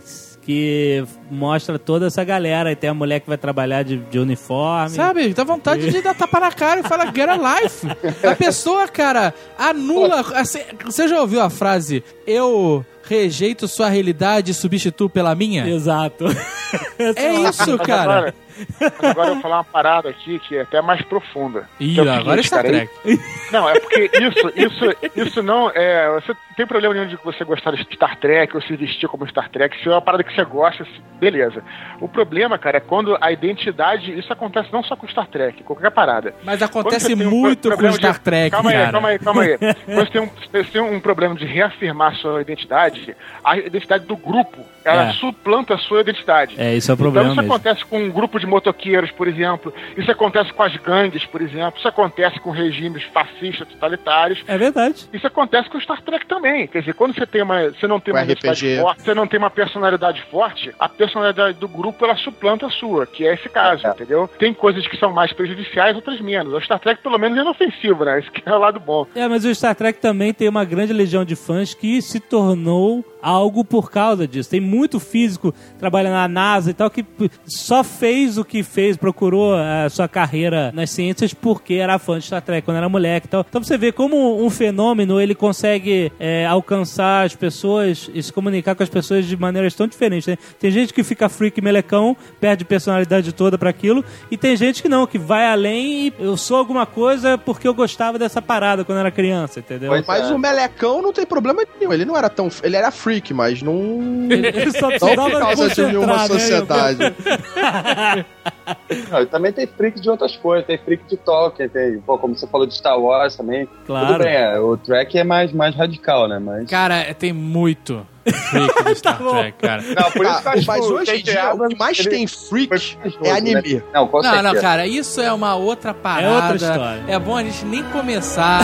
que mostra toda essa galera. E tem a mulher que vai trabalhar de, de uniforme. Sabe, dá vontade e... de dar tapa na cara e falar get a life. A pessoa, cara, anula... Você já ouviu a frase, eu rejeito sua realidade e substituo pela minha? Exato. É isso, cara. Agora, agora eu vou falar uma parada aqui que é até mais profunda. Ih, é agora está Trek. Não, é porque isso, isso, isso não é... Você não tem problema nenhum de você gostar de Star Trek ou se vestir como Star Trek. Se é uma parada que você gosta, beleza. O problema, cara, é quando a identidade... Isso acontece não só com Star Trek, qualquer parada. Mas acontece um muito com Star de... Trek, calma cara. Aí, calma aí, calma aí. Quando você tem, um, você tem um problema de reafirmar sua identidade, a identidade do grupo, ela É. suplanta a sua identidade. É, isso é o problema Então isso mesmo. acontece com um grupo de motoqueiros, por exemplo. Isso acontece com as gangues, por exemplo. Isso acontece com regimes fascistas, totalitários. É verdade. Isso acontece com Star Trek também. Quer dizer, quando você tem uma, você não tem O uma R P G. identidade forte, você não tem uma personalidade forte, a personalidade do grupo ela suplanta a sua, que é esse caso, É. entendeu? Tem coisas que são mais prejudiciais, outras menos. O Star Trek pelo menos é inofensivo, né? Esse que é o lado bom. É, mas o Star Trek também tem uma grande legião de fãs que se tornou algo por causa disso. Tem muito físico trabalhando na NASA e tal que só fez o que fez, procurou a sua carreira nas ciências porque era fã de Star Trek, quando era moleque e tal. Então você vê como um fenômeno ele consegue é, alcançar as pessoas e se comunicar com as pessoas de maneiras tão diferentes, né? Tem gente que fica freak melecão, perde personalidade toda pra aquilo, e tem gente que não, que vai além e eu sou alguma coisa porque eu gostava dessa parada quando era criança, entendeu? Pois Mas é. o Melecão não tem problema nenhum. Ele não era tão... Ele era freak, mas não... Ele só Não precisava por causa de nenhuma concentrar, né? sociedade. Não, e também tem freak de outras coisas, tem freak de Tolkien, tem, pô, como você falou de Star Wars também. Claro. Tudo bem, é, o Trek é mais, mais radical, né? Mas... Cara, tem muito freak do Star bom. Trek, cara. Não, por isso que eu Tá, acho mas que o hoje em J J dia, o Abrams, que mais ele tem foi freak mais é novo, anime. né? Não, com Não, certeza. não, cara, isso é uma outra parada. outra história. É bom a gente nem começar.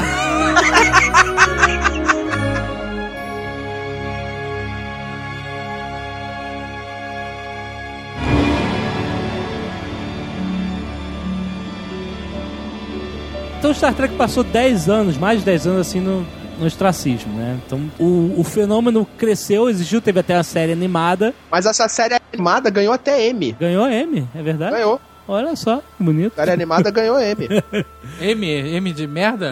Então Star Trek passou dez anos, mais de dez anos assim no, no ostracismo, né? Então o, o fenômeno cresceu, existiu, teve até uma série animada, Mas essa série animada ganhou até M. ganhou M, é verdade? Ganhou. Olha só, que bonito. A série animada ganhou M. M, M de merda?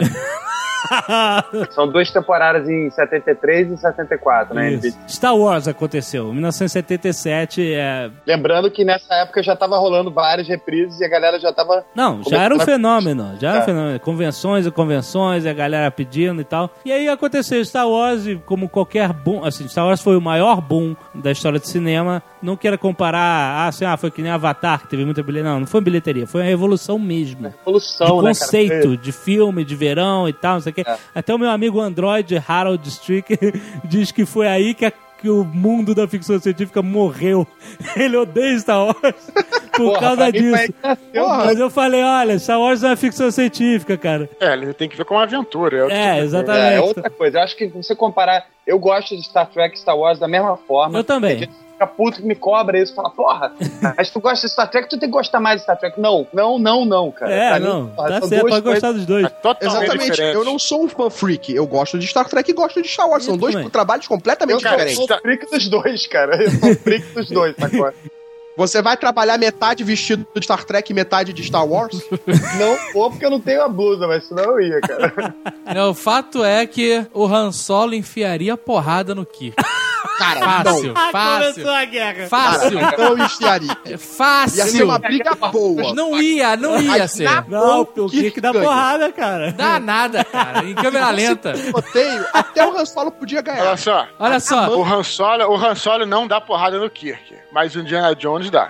São duas temporadas em setenta e três e setenta e quatro, né? Isso. Star Wars aconteceu, mil novecentos e setenta e sete, é... Lembrando que nessa época já tava rolando várias reprises e a galera já tava... Não, já era um fenômeno, já era um fenômeno. Convenções e convenções, e a galera pedindo e tal. E aí aconteceu Star Wars, e como qualquer boom, assim, Star Wars foi o maior boom da história do cinema. Não quero comparar, ah, assim, ah, foi que nem Avatar, que teve muita bilheteria. Não, não foi bilheteria, foi uma revolução mesmo. Revolução, De né, conceito, cara? de filme, de verão e tal, não sei o quê. É. Até o meu amigo Android, Harold Strick, diz que foi aí que, a, que o mundo da ficção científica morreu. Ele odeia Star Wars por Porra, causa pra mim foi aí disso. que nasceu, Porra, mano. mas eu falei, olha, Star Wars não é ficção científica, cara. É, ele tem que ver com uma aventura. É, outra É, coisa. exatamente. É, é outra coisa. Eu acho que se você comparar... Eu gosto de Star Trek e Star Wars da mesma forma. Eu também. Tem gente que fica puto que me cobra isso. Fala, porra, mas tu gosta de Star Trek, tu tem que gostar mais de Star Trek. Não, não, não, não, cara. É, Pra mim, não, porra, tá são certo, duas pode coisas- gostar dos dois. É totalmente Exatamente. diferente. Eu não sou um fã freak. Eu gosto de Star Trek e gosto de Star Wars. São Eu dois também. trabalhos Eu completamente sou, diferentes. sou freak dos dois, cara. Eu sou freak dos dois, sacou? Você vai trabalhar metade vestido de Star Trek e metade de Star Wars? Não vou porque eu não tenho a blusa, mas senão eu ia, cara. Não, o fato é que o Han Solo enfiaria porrada no Kirk. Cara, Fácil, não. fácil. a guerra. Fácil, Então eu enfiaria. fácil. Ia ser uma briga boa. Não ia, não ia Mas ser. na- Não, O o Kirk dá ganha. porrada, cara. Dá nada, cara. Em câmera lenta. Roteiro, até o Han Solo podia ganhar. Olha só, Olha só, o Han, Solo, o Han Solo não dá porrada no Kirk, mas o Indiana Jones dá.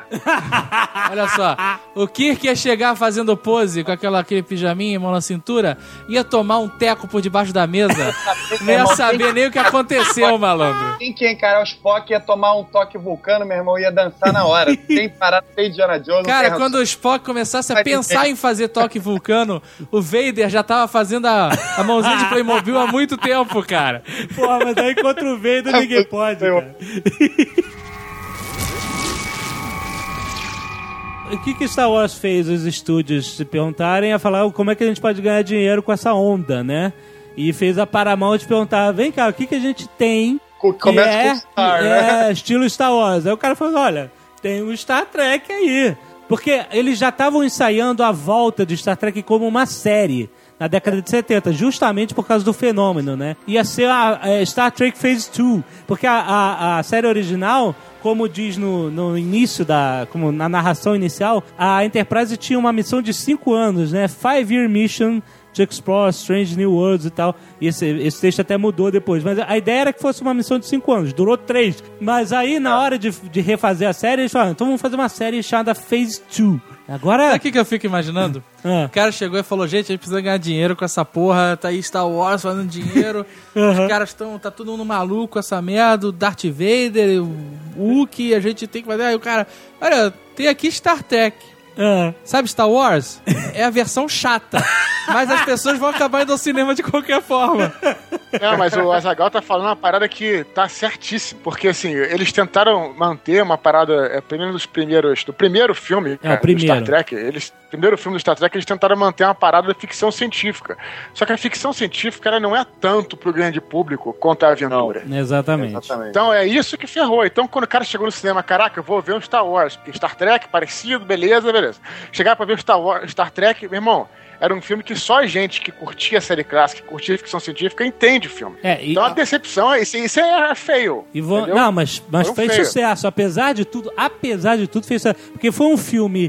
olha só. O Kirk ia chegar fazendo pose com aquela, aquele pijaminha, mão na cintura, ia tomar um teco por debaixo da mesa, não ia saber nem o que aconteceu, malandro. Quem que ia encarar o Spock ia tomar um toque vulcano, meu irmão, ia dançar na hora. Tem parada, tem Indiana Jones. não Cara, tem quando o Spock começasse a Vai pensar ter. em fazer toque vulcano, o Vader já tava fazendo a, a mãozinha de Playmobil há muito tempo, cara. Porra, mas aí contra o Vader ninguém pode, cara. O que que Star Wars fez os estúdios se perguntarem a falar como é que a gente pode ganhar dinheiro com essa onda, né? E fez a Paramount perguntar, vem cá, o que que a gente tem Co- que Começa é, com Star, né? é estilo Star Wars. Aí o cara falou, olha, tem um Star Trek aí. Porque eles já estavam ensaiando a volta de Star Trek como uma série na década de setenta, justamente por causa do fenômeno, né? Ia ser a, a Star Trek Phase dois, porque a, a, a série original, como diz no, no início da... como na narração inicial, a Enterprise tinha uma missão de cinco anos, né? Five-year mission to explore strange new worlds e tal. E esse, esse texto até mudou depois. Mas a ideia era que fosse uma missão de cinco anos. Durou três. Mas aí, na hora de, de refazer a série, eles falaram, então vamos fazer uma série chamada Phase dois. Agora... Sabe o que, que eu fico imaginando? Ah. O cara chegou e falou, gente, a gente precisa ganhar dinheiro com essa porra, tá aí Star Wars fazendo dinheiro, os caras estão, tá todo mundo maluco com essa merda, o Darth Vader, o Wookiee, a gente tem que fazer... Aí o cara, olha, tem aqui Star Trek. Ah. Sabe Star Wars? É a versão chata. Mas as pessoas vão acabar indo ao cinema de qualquer forma. Não, mas o Azaghal tá falando uma parada que tá certíssimo. Porque, assim, eles tentaram manter uma parada, é, pelo menos dos primeiros, do primeiro filme É, cara, o primeiro. do Star Trek, eles, primeiro filme do Star Trek, eles tentaram manter uma parada de ficção científica. Só que a ficção científica, ela não é tanto pro grande público quanto a aventura. Exatamente. Exatamente. Então é isso que ferrou. Então quando o cara chegou no cinema, caraca, eu vou ver um Star Wars, porque Star Trek, parecido, beleza, beleza. Chegar pra ver o Star, Wars, Star Trek, meu irmão, era um filme que só a gente que curtia a série clássica, que curtia a ficção científica, entende o filme. É, e- Então a decepção, isso, isso é feio. E vão- entendeu? não, mas, mas Foi um fez feio. sucesso. Apesar de tudo, apesar de tudo, fez sucesso. Porque foi um filme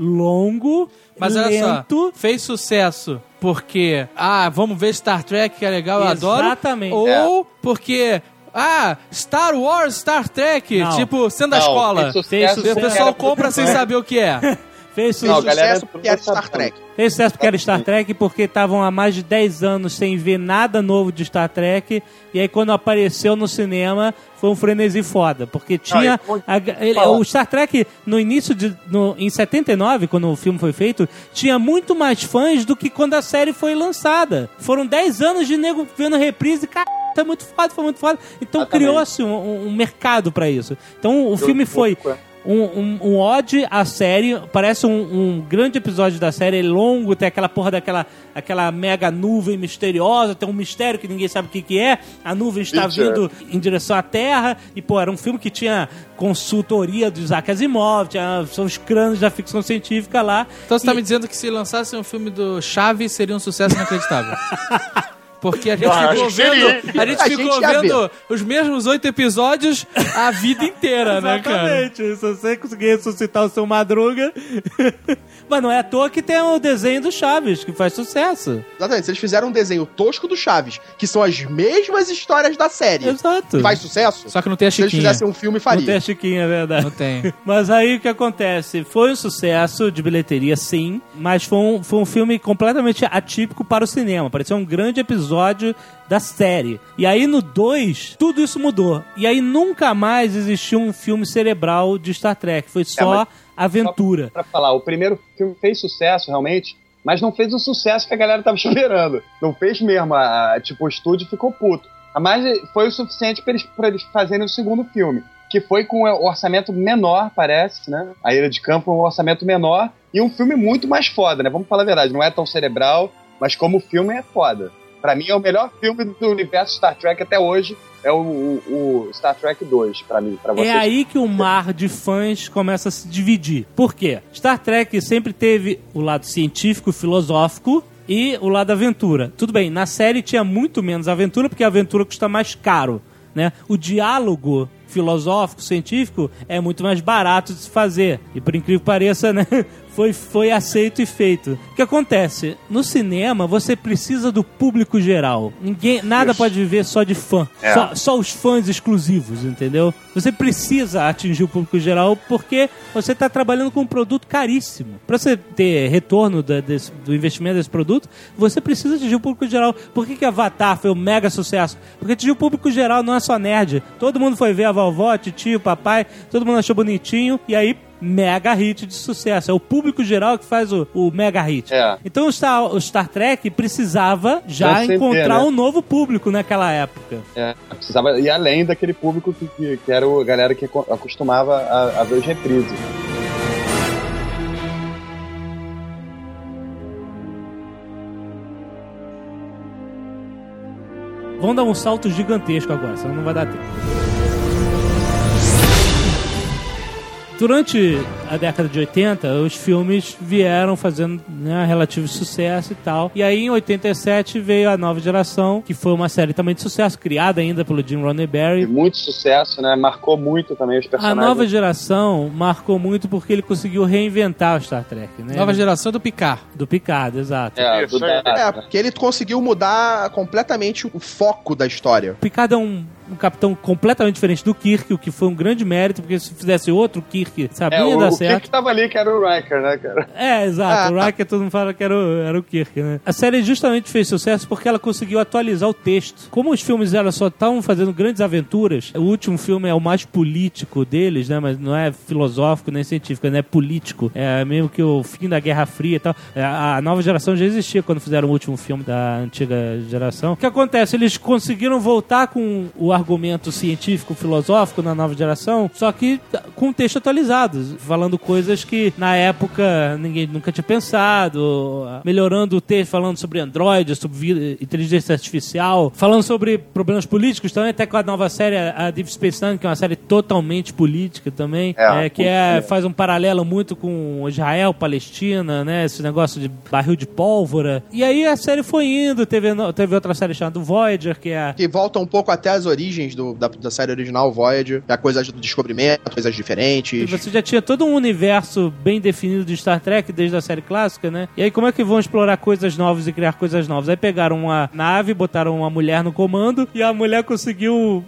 longo, Mas olha lento. só, fez sucesso porque, ah, vamos ver Star Trek, que é legal, eu adoro. Exatamente. Ou porque, ah, Star Wars, Star Trek, Não. tipo, sendo da Não, escola. fez Fez sucesso O sucesso. pessoal compra sem saber o que é. Fez, su- Não, Fez galera, sucesso porque era Star Trek. fez sucesso porque era Star Trek, porque estavam há mais de dez anos sem ver nada novo de Star Trek. E aí, quando apareceu no cinema, foi um frenesi foda. Porque tinha. Não, e- a- ele- o Star Trek, no início de. No, em setenta e nove, quando o filme foi feito, tinha muito mais fãs do que quando a série foi lançada. Foram dez anos de nego vendo reprise e cara. Foi muito foda, foi muito foda. Então Exatamente. criou-se um, um- um mercado pra isso. Então o filme foi um, um, um ode à série. Parece um, um grande episódio da série, é longo, tem aquela porra daquela aquela mega nuvem misteriosa, tem um mistério que ninguém sabe o que, que é. A nuvem está Isso, é. vindo em direção à Terra. E, pô, era um filme que tinha consultoria do Isaac Asimov, tinha, são os crânios da ficção científica lá. Então você tá E- me dizendo que se lançasse um filme do Chaves, seria um sucesso inacreditável. Porque a gente Eu acho ficou que seria. vendo, a gente A ficou gente ia vendo os mesmos oito episódios a vida inteira, né, cara? Exatamente. Se você conseguir ressuscitar o seu Madruga. Mas não é à toa que tem o desenho do Chaves, que faz sucesso. Exatamente, eles fizeram um desenho tosco do Chaves, que são as mesmas histórias da série. Exato. Faz sucesso? Só que não tem a Se eles Chiquinha. fizessem um filme, Não tem faria. a Chiquinha, é verdade. Não tem. Mas aí o que acontece? Foi um sucesso de bilheteria, sim, mas foi um, foi um filme completamente atípico para o cinema. Parecia um grande episódio da série. E aí no dois, tudo isso mudou. E aí nunca mais existiu um filme cerebral de Star Trek. Foi só mas- aventura. Pra falar, o primeiro filme fez sucesso, realmente, mas não fez o sucesso que a galera tava esperando. Não fez mesmo, a, a- tipo, o estúdio ficou puto. Mas foi o suficiente pra eles, pra eles fazerem o segundo filme, que foi com o orçamento menor, parece, né? A Ilha de Campo, um orçamento menor, e um filme muito mais foda, né? Vamos falar a verdade, não é tão cerebral, mas como filme é foda. Pra mim é o melhor filme do universo Star Trek até hoje, é o, o- o Star Trek dois, pra mim, pra vocês. É aí que o mar de fãs começa a se dividir. Por quê? Star Trek sempre teve o lado científico, filosófico e o lado aventura. Tudo bem, na série tinha muito menos aventura, porque a aventura custa mais caro, né? O diálogo filosófico, científico é muito mais barato de se fazer. E por incrível que pareça, né? Foi, foi aceito e feito. O que acontece? No cinema, você precisa do público geral. Ninguém, nada Isso. pode viver só de fã. É. Só, só os fãs exclusivos, entendeu? Você precisa atingir o público geral porque você está trabalhando com um produto caríssimo. Para você ter retorno da- desse- do investimento desse produto, você precisa atingir o público geral. Por que que Avatar foi um mega sucesso? Porque atingir o público geral não é só nerd. Todo mundo foi ver a vovó, tio, papai, todo mundo achou bonitinho e aí mega hit de sucesso. É o público geral que faz o, o mega hit. É. Então o Star, o Star Trek precisava já Transcender, encontrar né? um novo público naquela época. É, precisava ir além daquele público que, que, que era a galera que co- acostumava a, a ver os reprises. Vamos dar um salto gigantesco agora, senão não vai dar tempo. Durante a década de oitenta, os filmes vieram fazendo, né, relativo sucesso e tal. E aí, em oitenta e sete, veio a Nova Geração, que foi uma série também de sucesso, criada ainda pelo Gene Roddenberry. Muito sucesso, né? Marcou muito também os personagens. A Nova Geração marcou muito porque ele conseguiu reinventar o Star Trek, né? Nova Geração do Picard. Do Picard, exato. É, do É, porque ele conseguiu mudar completamente o foco da história. O Picard é um, um capitão completamente diferente do Kirk, o que foi um grande mérito, porque se fizesse outro Kirk, sabia É, o, dar o certo. Kirk tava ali, que era o Riker, né, cara? É, exato. Ah, o Riker, todo mundo fala que era o, era o Kirk, né? A série justamente fez sucesso porque ela conseguiu atualizar o texto. Como os filmes elas só estavam fazendo grandes aventuras, o último filme é o mais político deles, né? Mas não é filosófico nem científico, né? É político. É mesmo que o fim da Guerra Fria e tal. A Nova Geração já existia quando fizeram o último filme da antiga geração. O que acontece? Eles conseguiram voltar com o argumento científico, filosófico na Nova Geração, só que com o texto atualizado, falando coisas que na época ninguém nunca tinha pensado, melhorando o texto, falando sobre androides, sobre vida, inteligência artificial, falando sobre problemas políticos também, até com a nova série, a Deep Space Nine, que é uma série totalmente política também, É, é, que é, faz um paralelo muito com Israel, Palestina, né, esse negócio de barril de pólvora. E aí a série foi indo, teve, teve outra série chamada Voyager, que é... Que volta um pouco até as origens do, da, da série original, Voyager, que é a coisa do descobrimento, coisas diferentes. Você já tinha todo um universo bem definido de Star Trek desde a série clássica, né? E aí como é que vão explorar coisas novas e criar coisas novas? Aí pegaram uma nave, botaram uma mulher no comando e a mulher conseguiu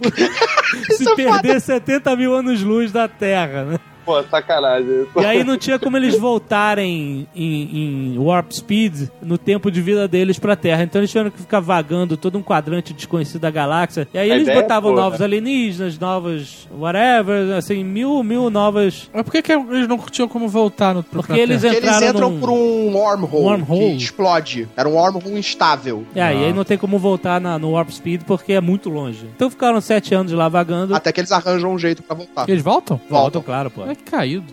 se perder setenta mil anos-luz da Terra, né? Pô, sacanagem. E aí não tinha como eles voltarem em, em Warp Speed no tempo de vida deles pra Terra. Então eles tiveram que ficar vagando todo um quadrante desconhecido da galáxia. E aí A eles ideia é botavam boa, novos né? alienígenas, novos whatever, assim, mil, mil novas... Mas por que, que eles não tinham como voltar no pro Porque pra eles Terra? Porque entraram eles entram num... por um wormhole, Wormhole. que explode. Era um wormhole instável. É, e aí não tem como voltar na, no Warp Speed porque é muito longe. Então ficaram sete anos lá vagando. Até que eles arranjam um jeito pra voltar. Eles voltam? Voltam, claro, pô. É que caído.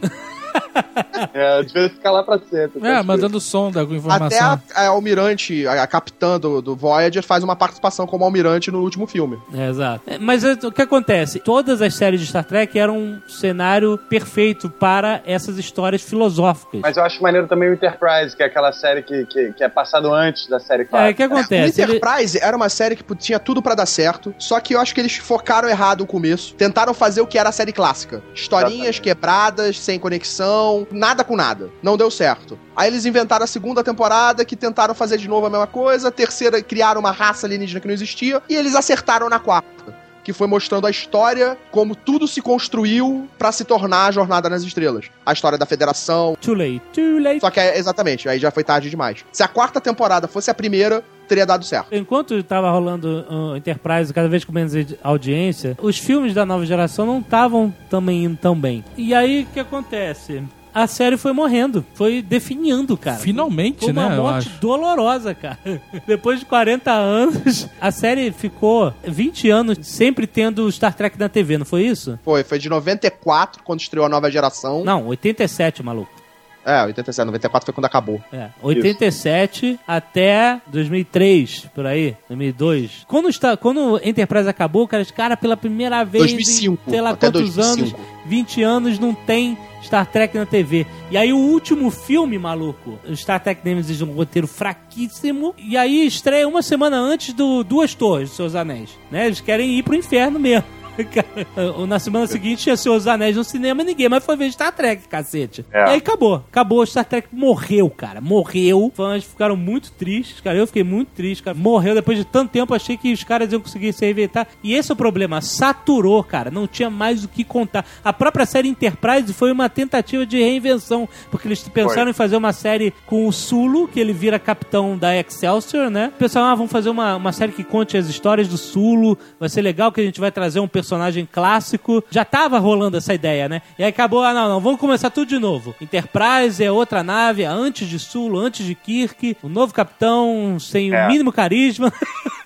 É, devia ficar lá pra sempre. É, mandando sonda com Até informação. a, a almirante, a, a capitã do, do Voyager faz uma participação como almirante no último filme. É, exato. É, mas é, o que acontece? Todas as séries de Star Trek eram um cenário perfeito para essas histórias filosóficas. Mas eu acho maneiro também o Enterprise, que é aquela série que, que, que é passado antes da série É, o clássica. que O acontece? Ele- Enterprise era uma série que tinha tudo pra dar certo, só que eu acho que eles focaram errado no começo. Tentaram fazer o que era a série clássica. Historinhas Exatamente. quebradas, sem conexão, nada com nada. Não deu certo. Aí eles inventaram a segunda temporada, que tentaram fazer de novo a mesma coisa. A terceira, criaram uma raça alienígena que não existia. E eles acertaram na quarta, que foi mostrando a história, como tudo se construiu pra se tornar a Jornada nas Estrelas. A história da Federação. Too late, too late. Só que, é, exatamente, aí já foi tarde demais. Se a quarta temporada fosse a primeira, teria dado certo. Enquanto estava rolando o Enterprise cada vez com menos audiência, os filmes da nova geração não estavam também indo tão bem. E aí, o que acontece? A série foi morrendo, foi definhando, cara. Finalmente, Foi uma né? Eu morte acho. dolorosa, cara. Depois de quarenta anos, a série ficou vinte anos sempre tendo Star Trek na T V, não foi isso? Foi, foi de noventa e quatro, quando estreou a nova geração. Não, oitenta e sete, maluco. É, oitenta e sete, noventa e quatro foi quando acabou. É, oitenta e sete até dois mil e três, por aí, dois mil e dois. Quando, está, quando Enterprise acabou, cara, os caras pela primeira vez dois mil e cinco, em sei lá até quantos dois mil e cinco. anos, vinte anos, não tem Star Trek na T V. E aí o último filme, maluco, o Star Trek Nemesis, um roteiro fraquíssimo, e aí estreia uma semana antes do Duas Torres, dos Seus Anéis. Né? Eles querem ir pro inferno mesmo. Cara, na semana seguinte tinha Seus Anéis no cinema e ninguém mais foi ver Star Trek, cacete. É. E aí acabou. Acabou. Star Trek morreu, cara. Morreu. Fãs ficaram muito tristes, cara. Eu fiquei muito triste, cara. Morreu depois de tanto tempo. Achei que os caras iam conseguir se reinventar. E esse é o problema. Saturou, cara. Não tinha mais o que contar. A própria série Enterprise foi uma tentativa de reinvenção. Porque eles pensaram Foi. em fazer uma série com o Sulu, que ele vira capitão da Excelsior, né? Pensaram, ah, vamos fazer uma, uma série que conte as histórias do Sulu. Vai ser legal que a gente vai trazer um personagem clássico. Já tava rolando essa ideia, né? E aí acabou, ah, não, não, vamos começar tudo de novo. Enterprise é outra nave, é antes de Sulu, antes de Kirk, o novo capitão sem É. o mínimo carisma.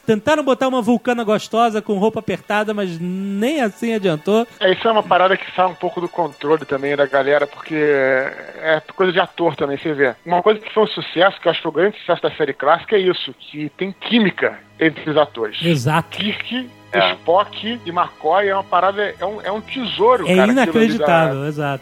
Tentaram botar uma Vulcana gostosa com roupa apertada, mas nem assim adiantou. É, isso é uma parada que sai um pouco do controle também da galera, porque é coisa de ator também, você vê. Uma coisa que foi um sucesso, que eu acho que foi o grande sucesso da série clássica, é isso, que tem química entre os atores. Exato. Kirk, É. Spock e McCoy é uma parada, é um, é um tesouro, É cara. inacreditável, exato.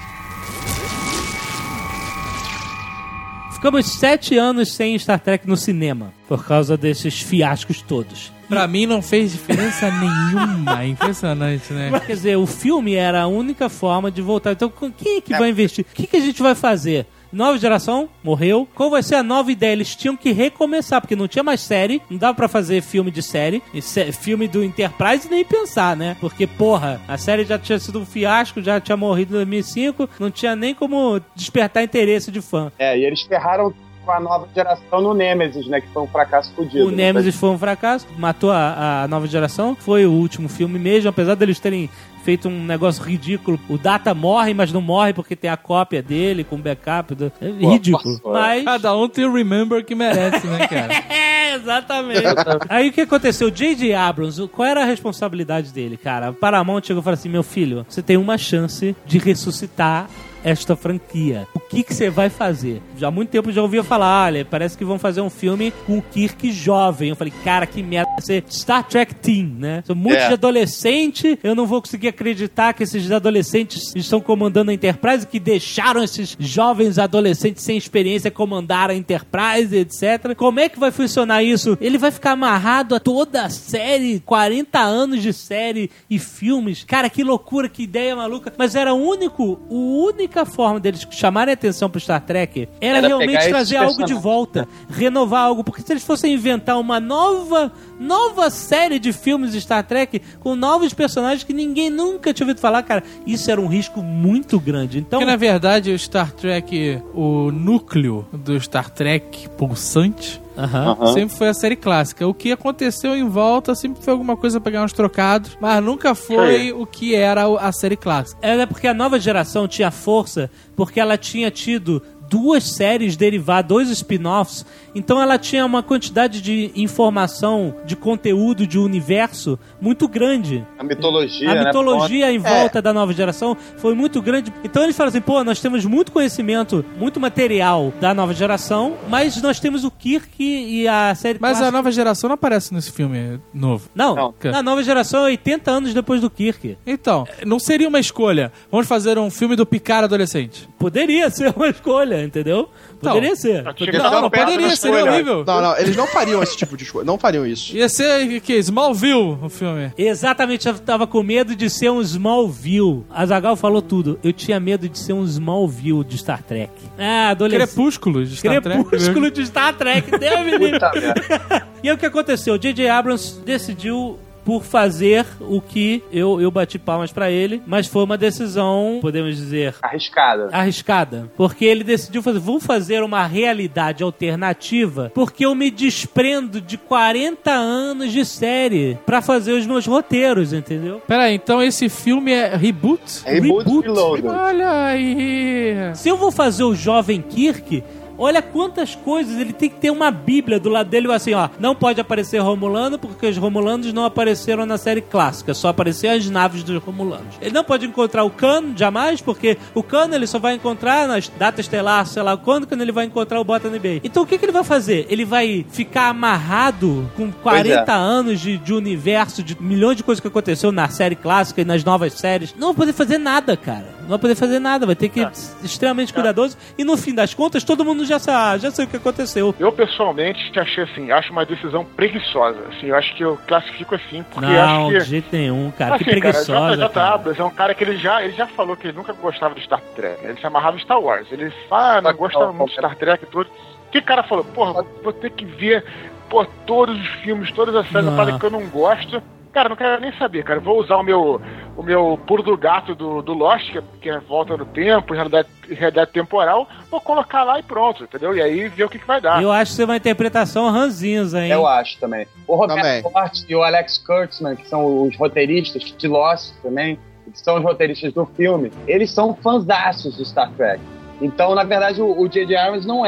Ficamos sete anos sem Star Trek no cinema, por causa desses fiascos todos. Pra mim não fez diferença nenhuma. Impressionante, né? Quer dizer, o filme era a única forma de voltar. Então, com quem é que vai investir? O que, que a gente vai fazer? Nova geração, morreu. Qual vai ser a nova ideia? Eles tinham que recomeçar, porque não tinha mais série, não dava pra fazer filme de série, e sé- filme do Enterprise nem pensar, né? Porque, porra, a série já tinha sido um fiasco, já tinha morrido em dois mil e cinco, não tinha nem como despertar interesse de fã. É, e eles ferraram com a nova geração no Nemesis, né? Que foi um fracasso fodido. O Nemesis foi um fracasso, matou a, a nova geração, foi o último filme mesmo, apesar deles terem feito um negócio ridículo. O Data morre, mas não morre porque tem a cópia dele com backup. Do... É Pô, ridículo. passou. Mas... Cada um tem o remember que merece, né, cara? É, exatamente. Aí o que aconteceu? J J. Abrams, qual era a responsabilidade dele, cara? A Paramount chegou e falou assim, meu filho, você tem uma chance de ressuscitar esta franquia. O que que você vai fazer? Já há muito tempo eu já ouvia falar, olha, parece que vão fazer um filme com o Kirk jovem. Eu falei, cara, que merda, vai ser Star Trek Teen, né? São muitos É. de adolescente, eu não vou conseguir acreditar que esses adolescentes estão comandando a Enterprise, que deixaram esses jovens adolescentes sem experiência comandar a Enterprise, etcétera. Como é que vai funcionar isso? Ele vai ficar amarrado a toda a série, quarenta anos de série e filmes. Cara, que loucura, que ideia maluca. Mas era o único, o único única forma deles chamarem a atenção pro Star Trek era, Era realmente pegar trazer esses algo de volta, renovar algo, porque se eles fossem inventar uma nova nova série de filmes de Star Trek com novos personagens que ninguém nunca tinha ouvido falar, cara, isso era um risco muito grande. Então, Porque, na verdade, o Star Trek, o núcleo do Star Trek pulsante, aham. Aham. sempre foi a série clássica. O que aconteceu em volta sempre foi alguma coisa pra ganhar uns trocados, mas nunca foi o que era a série clássica. É porque a nova geração tinha força porque ela tinha tido duas séries derivadas, dois spin-offs, então ela tinha uma quantidade de informação, de conteúdo, de universo muito grande. A mitologia, A né? mitologia em volta da nova geração foi muito grande. Então eles falam assim, pô, nós temos muito conhecimento, muito material da nova geração, mas nós temos o Kirk e a série Mas a clássica. nova geração não aparece nesse filme novo. Não, Não. na nova geração é oitenta anos depois do Kirk. Então, não seria uma escolha. Vamos fazer um filme do Picard adolescente. Poderia ser uma escolha, entendeu? Então, Poderia ser. tinha Poderia- que Não, dar não um perto poderia, da seria escolha. horrível. Não, não, eles não fariam esse tipo de escolha. Não fariam isso. Ia ser, que, Smallville, o filme. Exatamente, eu tava com medo de ser um Smallville. A Zagal falou tudo. Eu tinha medo de ser um Smallville de Star Trek. Ah, adolescente. Crepúsculo de Star Trek. Crepúsculo de Star Trek. Deu, menino. Puta merda. E aí o que aconteceu? J J. Abrams decidiu por fazer o que eu, eu bati palmas pra ele, mas foi uma decisão, podemos dizer, Arriscada. arriscada. Porque ele decidiu fazer, vou fazer uma realidade alternativa, porque eu me desprendo de quarenta anos de série pra fazer os meus roteiros, entendeu? Peraí, então esse filme é reboot? É Reboot Reboot. Reloaded. Olha aí. Se eu vou fazer o Jovem Kirk, olha quantas coisas, ele tem que ter uma bíblia do lado dele, assim, ó, não pode aparecer Romulano, porque os Romulanos não apareceram na série clássica, só apareceram as naves dos Romulanos. Ele não pode encontrar o Khan, jamais, porque o Khan ele só vai encontrar nas datas estelar, sei lá quando, quando ele vai encontrar o Botany Bay. Então o que, que ele vai fazer? Ele vai ficar amarrado com quarenta anos de, de universo, de milhões de coisas que aconteceu na série clássica e nas novas séries. Não vai poder fazer nada, cara. Não vai poder fazer nada, vai ter que É. ser extremamente cuidadoso. E no fim das contas, todo mundo já sabe, já sei o que aconteceu. Eu, pessoalmente, achei assim, acho uma decisão preguiçosa. Assim, eu acho que eu classifico assim, porque Não, acho que... de jeito nenhum, cara. Assim, que preguiçosa, cara, J J. cara. Abrams é um cara que ele já, ele já falou que ele nunca gostava de Star Trek. Ele se amarrava em Star Wars. Ele ah, não gosta muito de Star Trek e tudo. O que o cara falou? Porra, vou ter que ver pô, todos os filmes, todas as séries, Não. parada que eu não gosto. Cara, não quero nem saber, cara. Eu vou usar o meu, o meu pulo do gato do, do Lost, que é, que é volta no tempo, realidade, realidade temporal. Vou colocar lá e pronto, entendeu? E aí ver o que, que vai dar. Eu acho que você vai interpretação ranzinza, hein? Eu acho também. O Roberto Também. Forte e o Alex Kurtzman, que são os roteiristas de Lost também, que são os roteiristas do filme, eles são fãzaços de Star Trek. Então, na verdade, o J J. Abrams não é.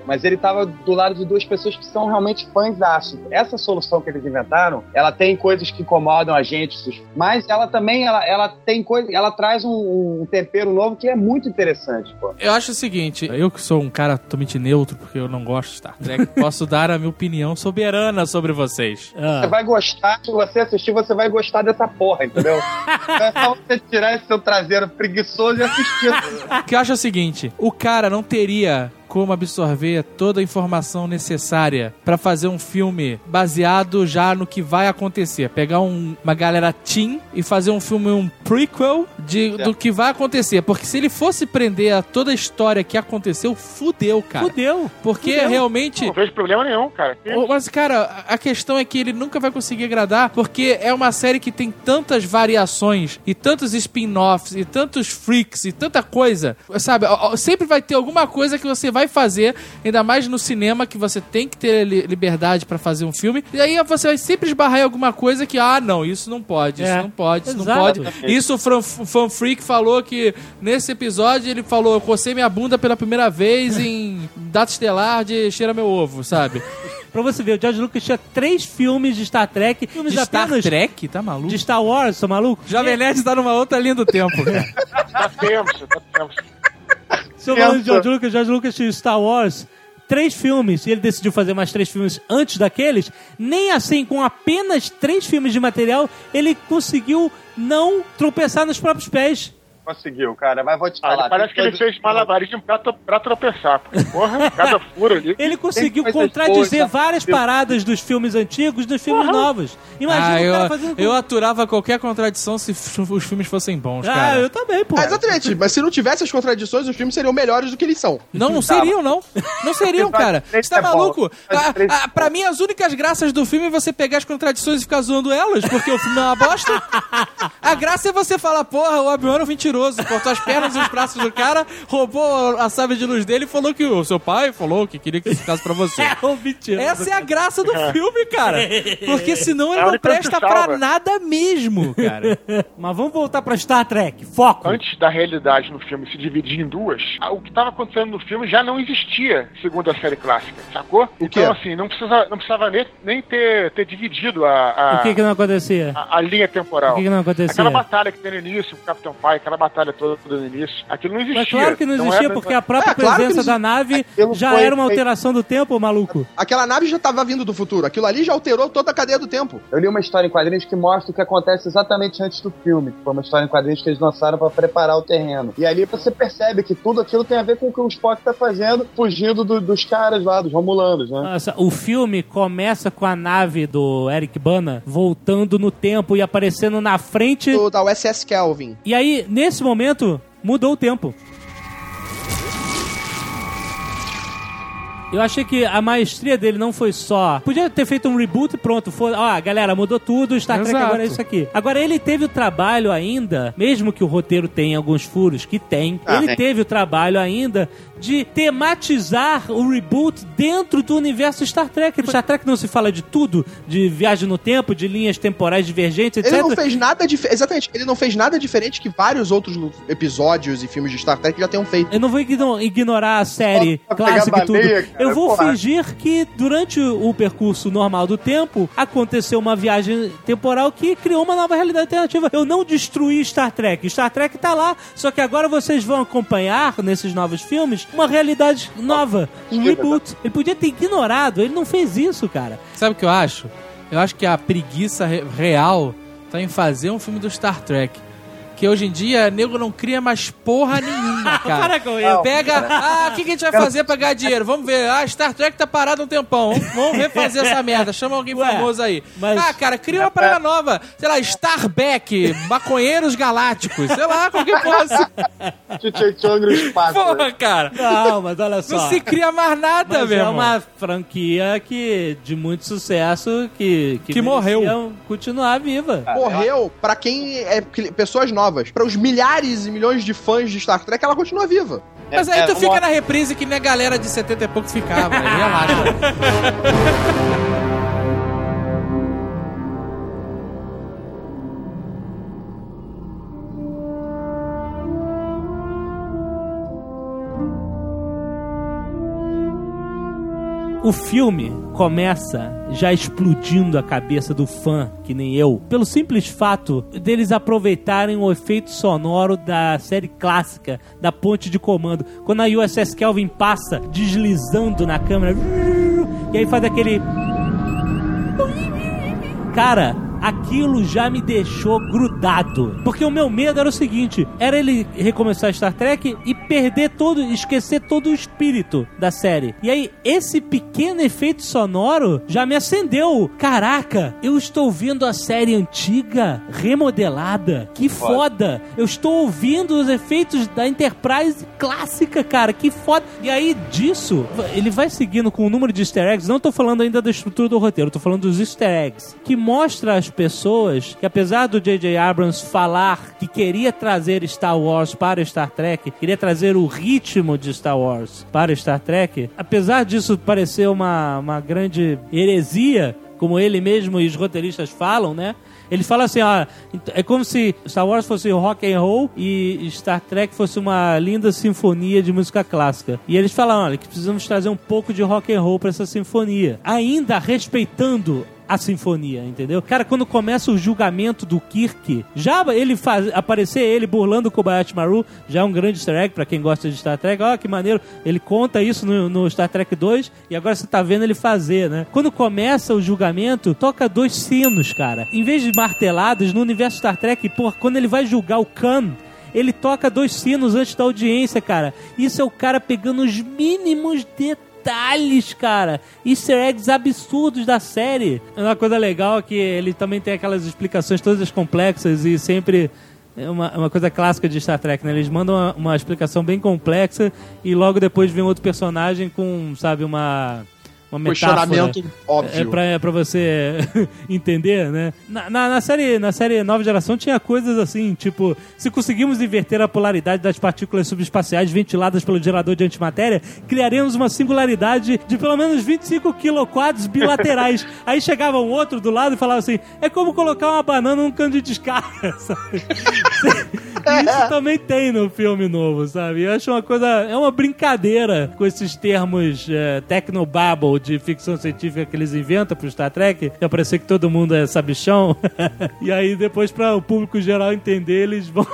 mas ele tava do lado de duas pessoas que são realmente fãs da aço. Essa solução que eles inventaram, ela tem coisas que incomodam a gente, mas ela também, ela, ela tem coisa, ela traz um, um tempero novo que é muito interessante, pô. Eu acho o seguinte, eu que sou um cara totalmente neutro, porque eu não gosto de Star Trek, posso dar a minha opinião soberana sobre vocês. Ah. Você vai gostar, se você assistir, você vai gostar dessa porra, entendeu? É só você tirar esse seu traseiro preguiçoso e assistir. O que eu acho é o seguinte, o cara não teria como absorver toda a informação necessária pra fazer um filme baseado já no que vai acontecer. Pegar um, uma galera teen e fazer um filme, um prequel de, do que vai acontecer. Porque se ele fosse prender a toda a história que aconteceu, fudeu, cara. Fudeu. Porque Fudeu. realmente... Não vejo problema nenhum, cara. Mas, cara, a questão é que ele nunca vai conseguir agradar, porque é uma série que tem tantas variações e tantos spin-offs e tantos freaks e tanta coisa, sabe? Sempre vai ter alguma coisa que você vai fazer, ainda mais no cinema, que você tem que ter li- liberdade pra fazer um filme, e aí você vai sempre esbarrar em alguma coisa que, ah, não, isso não pode, isso É. não pode, isso Exato. não pode. Isso o fan, fan freak falou que nesse episódio ele falou, eu cocei minha bunda pela primeira vez em Data Estelar de Cheira Meu Ovo, sabe? Pra você ver, o George Lucas tinha três filmes de Star Trek. Filmes De Star apenas Trek? Tá maluco? de Star Wars, seu maluco? Jovem Nerd tá numa outra linha do tempo, cara. Tá tenso, tá tenso. Se eu falar de George Lucas, George Lucas tinha Star Wars, três filmes, e ele decidiu fazer mais três filmes antes daqueles, nem assim, com apenas três filmes de material, ele conseguiu não tropeçar nos próprios pés. Conseguiu, cara, mas vou te Ah, falar. parece que ele fez malabarismo pra, to- pra tropeçar. Porque, porra, cada furo ali. Ele conseguiu Tem coisas contradizer boas, várias paradas dos filmes antigos nos filmes novos. Imagina Ah, o cara eu, fazendo... eu aturava qualquer contradição se f- os filmes fossem bons, Ah, cara. eu também, pô. Ah, exatamente, mas se não tivesse as contradições, os filmes seriam melhores do que eles são. Não, não seriam, não. Não seriam, cara. Você tá É bom. maluco? Ah, ah, pra mim, as únicas graças do filme é você pegar as contradições e ficar zoando elas, porque o filme é uma bosta. A graça é você falar, porra, o Obi-Wan é um mentiroso, cortou as pernas e os braços do cara, roubou a sabre de luz dele e falou que o seu pai falou que queria que isso ficasse pra você. É um mentira. Essa é a graça do filme, cara. Porque senão ele É a não única que presta salva. pra nada mesmo, cara. Mas vamos voltar pra Star Trek. Foco. Antes da realidade no filme se dividir em duas, ah, o que estava acontecendo no filme já não existia, segundo a série clássica, sacou? O quê? Então, assim, não, precisa, não precisava nem, nem ter, ter dividido a, a, O que que não acontecia? a, a linha temporal. O que que não acontecia? Aquela batalha que tem no início, com o Capitão Pai, aquela batalha toda no início, aquilo não existia. Mas claro que não Então existia, era- porque a própria É, claro que presença não da nave Aquilo já foi era uma feito- alteração do tempo, maluco. Aquela nave já estava vindo do futuro. Aquilo ali já alterou toda a cadeia do tempo. Eu li uma história em quadrinhos que mostra o que acontece exatamente antes do filme. Foi uma história em quadrinhos que eles lançaram pra preparar o terreno. E ali você percebe que tudo aquilo tem a ver com o que o Spock tá fazendo, fugindo do- dos caras lá, dos Romulanos, né? Nossa, o filme começa com a nave do Eric Bana voltando no tempo e aparecendo na frente. Do, da U S S Kelvin. E aí, nesse momento, mudou o tempo. Eu achei que a maestria dele não foi só... Podia ter feito um reboot e pronto. Foi, ó, galera, mudou tudo, Star Trek Exato. agora é isso aqui. Agora, ele teve o trabalho ainda, mesmo que o roteiro tenha alguns furos, que tem, Ah, ele tem. teve o trabalho ainda de tematizar o reboot dentro do universo Star Trek. Star Trek não se fala de tudo, de viagem no tempo, de linhas temporais divergentes, Ele etcétera. não fez nada diferente. Exatamente, ele não fez nada diferente que vários outros lu- episódios e filmes de Star Trek já tenham feito. Eu não vou igno- ignorar a série Só pra pegar clássica e tudo. baleia, cara, Eu vou porra. fingir que durante o percurso normal do tempo aconteceu uma viagem temporal que criou uma nova realidade alternativa. Eu não destruí Star Trek. Star Trek tá lá, só que agora vocês vão acompanhar nesses novos filmes uma realidade nova, um reboot. Ele podia ter ignorado, ele não fez isso, cara. Sabe o que eu acho? Eu acho que a preguiça re- real tá em fazer um filme do Star Trek. Que hoje em dia, nego não cria mais porra nenhuma, cara. Para com isso. Pega, ah, o que, que a gente vai fazer pra ganhar dinheiro? Vamos ver, ah, Star Trek tá parado um tempão, vamos, vamos refazer essa merda, chama alguém Ué, famoso aí. mas- Ah, cara, cria uma parada nova, sei lá, Starbeck, Maconheiros Galácticos, sei lá, qualquer porra assim. Tchutchung no espaço. Porra, cara, Não, mas olha só. não se cria mais nada, Mas meu é irmão. uma franquia que, de muito sucesso que, Que morreu. merecia continuar viva. Morreu pra quem é cli- pessoas novas. Para os milhares e milhões de fãs de Star Trek, ela continua viva. Mas aí É, tu é, fica uma- na reprise que nem a galera de setenta e pouco ficava, aí relaxa. O filme começa já explodindo a cabeça do fã, que nem eu, pelo simples fato deles aproveitarem o efeito sonoro da série clássica, da ponte de comando. Quando a U S S Kelvin passa deslizando na câmera, e aí faz aquele... Cara, aquilo já me deixou grudado. Porque o meu medo era o seguinte, era ele recomeçar Star Trek e perder todo, esquecer todo o espírito da série. E aí, esse pequeno efeito sonoro já me acendeu. Caraca, eu estou vendo a série antiga remodelada. Que foda. Eu estou ouvindo os efeitos da Enterprise clássica, cara. Que foda. E aí, disso, ele vai seguindo com o número de easter eggs. Não tô falando ainda da estrutura do roteiro, tô falando dos easter eggs. Que mostra as pessoas que, apesar do J J Abrams falar que queria trazer Star Wars para Star Trek, queria trazer o ritmo de Star Wars para Star Trek, apesar disso parecer uma, uma grande heresia, como ele mesmo e os roteiristas falam, né? Ele fala assim, ó, é como se Star Wars fosse rock and roll e Star Trek fosse uma linda sinfonia de música clássica. E eles falam, olha, que precisamos trazer um pouco de rock and roll para essa sinfonia, ainda respeitando a sinfonia, entendeu? Cara, quando começa o julgamento do Kirk, já ele faz, aparecer ele burlando o Kobayashi Maru, já é um grande easter egg pra quem gosta de Star Trek. Ó, que maneiro, ele conta isso no, no Star Trek dois e agora você tá vendo ele fazer, né? Quando começa o julgamento, toca dois sinos, cara. Em vez de marteladas, no universo Star Trek, por, quando ele vai julgar o Khan, ele toca dois sinos antes da audiência, cara. Isso é o cara pegando os mínimos detalhes detalhes, cara, easter eggs absurdos da série. Uma coisa legal é que ele também tem aquelas explicações todas complexas e sempre é uma, uma coisa clássica de Star Trek, né? Eles mandam uma, uma explicação bem complexa e logo depois vem outro personagem com, sabe, uma... uma metáfora, questionamento óbvio. É pra, é pra você entender, né? Na, na, na, série, na série Nova Geração tinha coisas assim, tipo, se conseguimos inverter a polaridade das partículas subespaciais ventiladas pelo gerador de antimatéria, criaremos uma singularidade de pelo menos vinte e cinco quiloquads bilaterais. Aí chegava um outro do lado e falava assim, é como colocar uma banana num cano de descarga, sabe? Isso também tem no filme novo, sabe? Eu acho uma coisa, é uma brincadeira com esses termos é, technobabble de ficção científica que eles inventam pro Star Trek, pra parecer que todo mundo é sabichão. E aí depois, pra o público geral entender, eles vão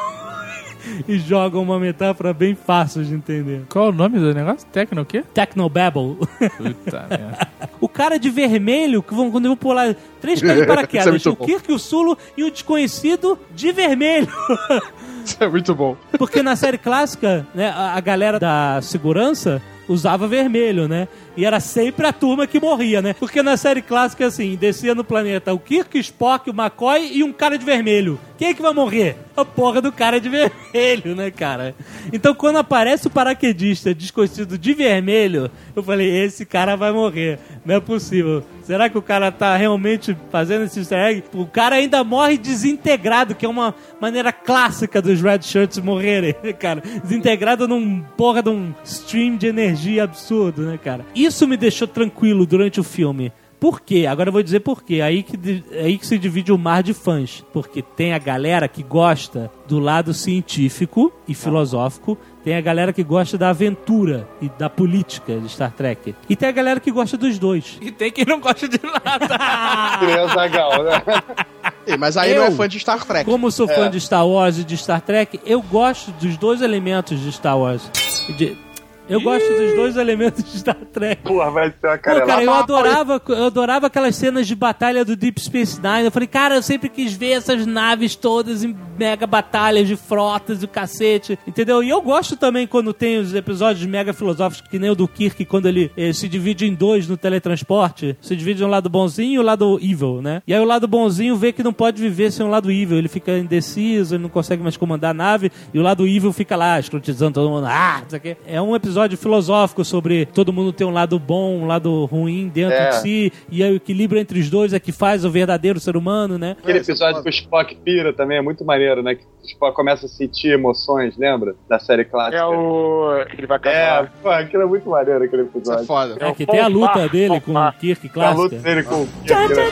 e jogam uma metáfora bem fácil de entender. Qual o nome do negócio? Tecno o quê? Technobabble. Puta merda. O cara de vermelho, que vão, quando eu vou pular três caras de paraquedas, é o Kirk, o Sulu e o desconhecido de vermelho. Isso é muito bom. Porque na série clássica, né, a, a galera da segurança usava vermelho, né? E era sempre a turma que morria, né? Porque na série clássica, assim, descia no planeta o Kirk, Spock, o McCoy e um cara de vermelho. Quem é que vai morrer? A porra do cara de vermelho, né, cara? Então, quando aparece o paraquedista desconhecido de vermelho, eu falei, esse cara vai morrer. Não é possível. Será que o cara tá realmente fazendo esse easter egg? O cara ainda morre desintegrado, que é uma maneira clássica dos Red Shirts morrerem, cara. Desintegrado num porra de um stream de energia absurdo, né, cara? Isso me deixou tranquilo durante o filme. Por quê? Agora eu vou dizer por quê. Aí que, aí que se divide o mar de fãs. Porque tem a galera que gosta do lado científico e filosófico, tem a galera que gosta da aventura e da política de Star Trek. E tem a galera que gosta dos dois. E tem quem não gosta de nada. Criança legal, né? Ei, mas aí Eu, não é fã de Star Trek. Como sou fã É. de Star Wars e de Star Trek, eu gosto dos dois elementos de Star Wars. De- Eu gosto dos dois elementos de Star Trek. Porra, vai ser uma Pô, cara, carelada. eu adorava, eu adorava aquelas cenas de batalha do Deep Space Nine. Eu falei, cara, eu sempre quis ver essas naves todas em mega batalhas de frotas e o cacete, entendeu? E eu gosto também quando tem os episódios mega filosóficos, que nem o do Kirk, quando ele eh, se divide em dois no teletransporte. Se divide um lado bonzinho e o lado evil, né? E aí o lado bonzinho vê que não pode viver sem um lado evil. Ele fica indeciso, ele não consegue mais comandar a nave. E o lado evil fica lá, escrotizando todo mundo. Ah, isso aqui. É um episódio filosófico sobre todo mundo ter um lado bom, um lado ruim dentro É. de si. E aí o equilíbrio entre os dois é que faz o verdadeiro ser humano, né? Aquele episódio que o Spock pira também é muito maneiro, né? Que o Spock começa a sentir emoções, lembra? Da série clássica. É o... Ele vai É, acabar. pô, aquilo é muito maneiro, aquele Isso episódio. é foda. É que tem a luta dele com o Kirk A luta clássica. dele com o Kirk, né?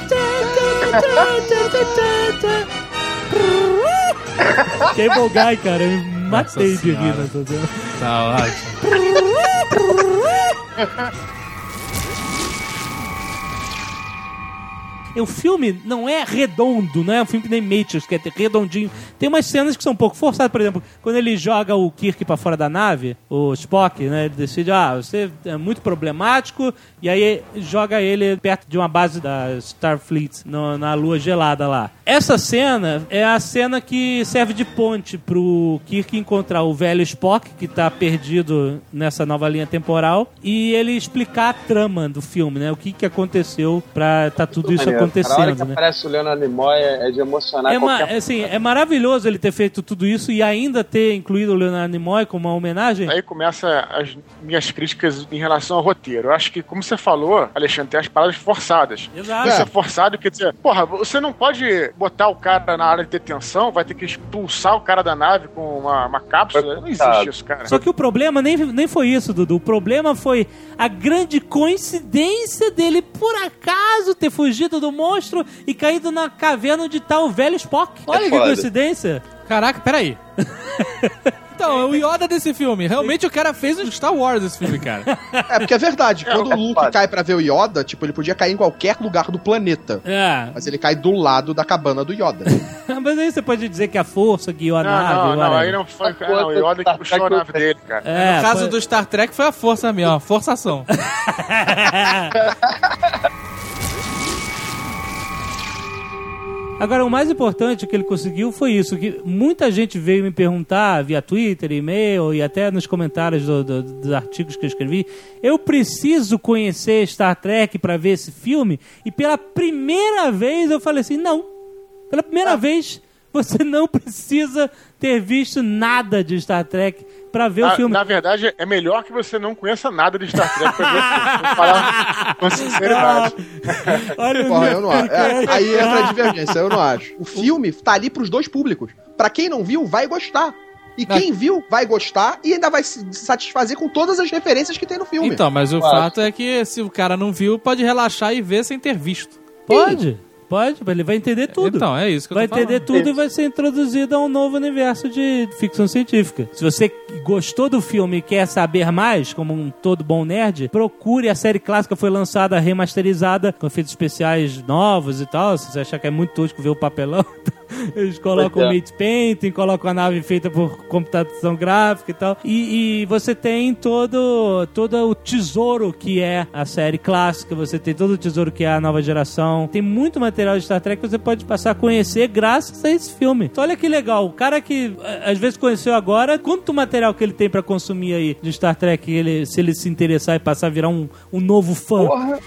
Cable Guy, cara, eu me matei Nossa de rir Senhora. nessa cena. Tá ótimo. o filme não é redondo, não é um filme que nem Matrix, que é redondinho. Tem umas cenas que são um pouco forçadas, por exemplo, quando ele joga o Kirk pra fora da nave, o Spock, né, ele decide, ah, você é muito problemático, e aí joga ele perto de uma base da Starfleet, no, na lua gelada lá. Essa cena é a cena que serve de ponte pro Kirk encontrar o velho Spock, que tá perdido nessa nova linha temporal, e ele explicar a trama do filme, né? O que que aconteceu pra tá tudo isso maneiro. acontecendo, A hora que né? aparece o Leonardo Nimoy é de emocionar É, ma- qualquer... assim, é maravilhoso ele ter feito tudo isso e ainda ter incluído o Leonardo Nimoy como uma homenagem. Aí começa as minhas críticas em relação ao roteiro. Eu acho que, como você falou, Alexandre, tem as paradas forçadas. Exato. Isso é forçado, quer dizer, porra, você não pode botar o cara na área de detenção, vai ter que expulsar o cara da nave com uma, uma cápsula. Não existe isso, cara. Só que o problema nem, nem foi isso, Dudu. O problema foi a grande coincidência dele, por acaso, ter fugido do monstro e caído na caverna onde tá o velho Spock. Olha que foda. coincidência. Caraca, peraí. Então, é o Yoda desse filme. Realmente o cara fez um Star Wars esse filme, cara. É, porque é verdade. Quando é o Luke foda. cai pra ver o Yoda, tipo, ele podia cair em qualquer lugar do planeta. É. Mas ele cai do lado da cabana do Yoda. Mas aí você pode dizer que a força guiou a Não, nave. não, não, whatever. aí não foi. Não, o Yoda que puxou a nave dele, cara. É, no caso foi- do Star Trek foi a força mesmo, a forçação. Agora, o mais importante que ele conseguiu foi isso, que muita gente veio me perguntar via Twitter, e-mail e até nos comentários do- do- dos artigos que eu escrevi. Eu preciso conhecer Star Trek para ver esse filme? E pela primeira vez eu falei assim, não. Pela primeira vez você não precisa ter visto nada de Star Trek para ver o Na, filme. na verdade, é melhor que você não conheça nada de Star Trek pra ver o filme. Vou falar com sinceridade. Olha o Porra, meu- eu não acho. É, aí entra a divergência, eu não acho. O filme tá ali pros dois públicos. Pra quem não viu, vai gostar. E quem viu, vai gostar e ainda vai se satisfazer com todas as referências que tem no filme. Então, mas o Claro. fato é que se o cara não viu, pode relaxar e ver sem ter visto. Pode, pode, ele vai entender tudo. Então, é isso que eu Vai tô falando. entender tudo e vai ser introduzido a um novo universo de ficção científica. Se você gostou do filme e quer saber mais, como um todo bom nerd, procure a série clássica, foi lançada remasterizada, com efeitos especiais novos e tal. Se você achar que é muito tosco ver o papelão, eles colocam o Pois é. matte painting, colocam a nave feita por computação gráfica e tal. E, e você tem todo, todo o tesouro que é a série clássica, você tem todo o tesouro que é a nova geração. Tem muito material de Star Trek que você pode passar a conhecer graças a esse filme. Então olha que legal, o cara que a- às vezes conheceu agora, quanto material que ele tem pra consumir aí de Star Trek, ele, se ele se interessar e passar a virar um, um novo fã. Porra.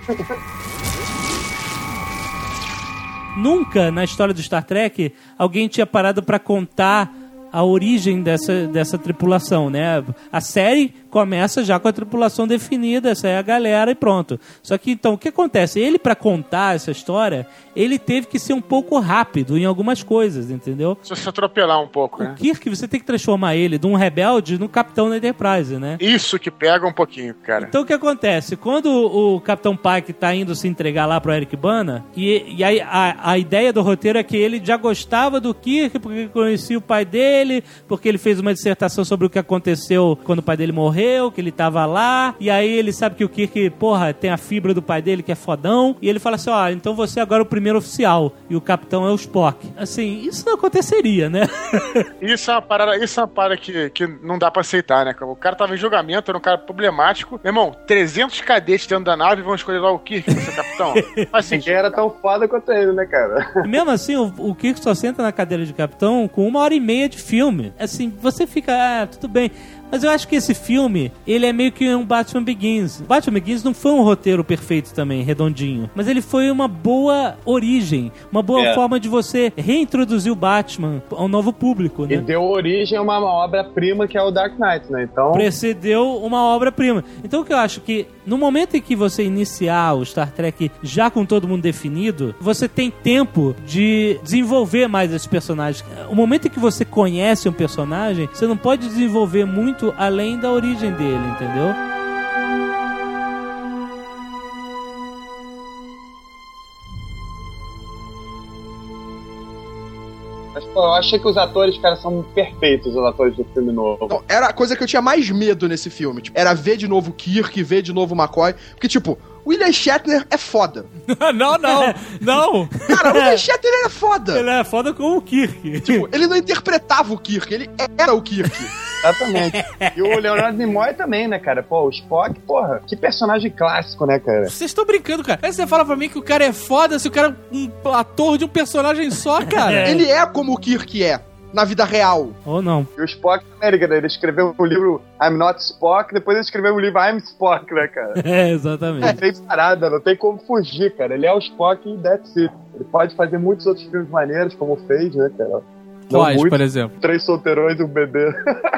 Nunca na história do Star Trek alguém tinha parado pra contar a origem dessa, dessa tripulação, né? A série começa já com a tripulação definida, essa é a galera e pronto. Só que então, o que acontece? Ele, pra contar essa história, ele teve que ser um pouco rápido em algumas coisas, entendeu? Se você atropelar um pouco, né? O Kirk, você tem que transformar ele de um rebelde no capitão da Enterprise, né? Isso que pega um pouquinho, cara. Então o que acontece? Quando o Capitão Pike tá indo se entregar lá pro Eric Bana, e, e aí a, a ideia do roteiro é que ele já gostava do Kirk porque conhecia o pai dele, porque ele fez uma dissertação sobre o que aconteceu quando o pai dele morreu, que ele tava lá, e aí ele sabe que o Kirk, porra, tem a fibra do pai dele que é fodão, e ele fala assim, ó, então você agora é o primeiro oficial, e o capitão é o Spock. Assim, isso não aconteceria, né? Isso é uma parada, isso é uma parada que, que não dá pra aceitar, né? O cara tava em julgamento, era um cara problemático. Meu irmão, trezentos cadetes dentro da nave vão escolher lá o Kirk pra ser capitão. Faz sentido. Ninguém era tão foda quanto ele, né, cara? E mesmo assim, o, o Kirk só senta na cadeira de capitão com uma hora e meia de filme. Assim, você fica, ah, tudo bem. Mas eu acho que esse filme, ele é meio que um Batman Begins. Batman Begins não foi um roteiro perfeito também, redondinho. Mas ele foi uma boa origem. Uma boa É. forma de você reintroduzir o Batman ao novo público, E né? deu origem a uma obra-prima que é o Dark Knight, né? Então, Precedeu uma obra-prima. Então o que eu acho que no momento em que você iniciar o Star Trek já com todo mundo definido, você tem tempo de desenvolver mais esses personagens. O momento em que você conhece um personagem, você não pode desenvolver muito além da origem dele, entendeu? mas, pô, eu achei que os atores, cara, são perfeitos, os atores do filme novo. Não, era a coisa que eu tinha mais medo nesse filme. Tipo, era ver de novo o Kirk, ver de novo o McCoy. Porque, tipo, William Shatner é foda. não, não, não. Cara, o William Shatner era foda. Ele é foda como o Kirk. Tipo, ele não interpretava o Kirk, ele era o Kirk. Exatamente. E o Leonardo Nimoy também, né, cara? Pô, o Spock, porra, que personagem clássico, né, cara? Vocês estão brincando, cara. Aí você fala pra mim que o cara é foda se o cara é um ator de um personagem só, cara. Ele é como o Kirk é, na vida real. Ou não. E o Spock, né, ele escreveu um livro I'm Not Spock, depois ele escreveu um livro I'm Spock, né, cara? É, exatamente. Não tem parada, não tem como fugir, cara. Ele é o Spock e that's it. Ele pode fazer muitos outros filmes maneiros, como fez, né, cara? Quais, muito, por exemplo? Três solteirões e um bebê.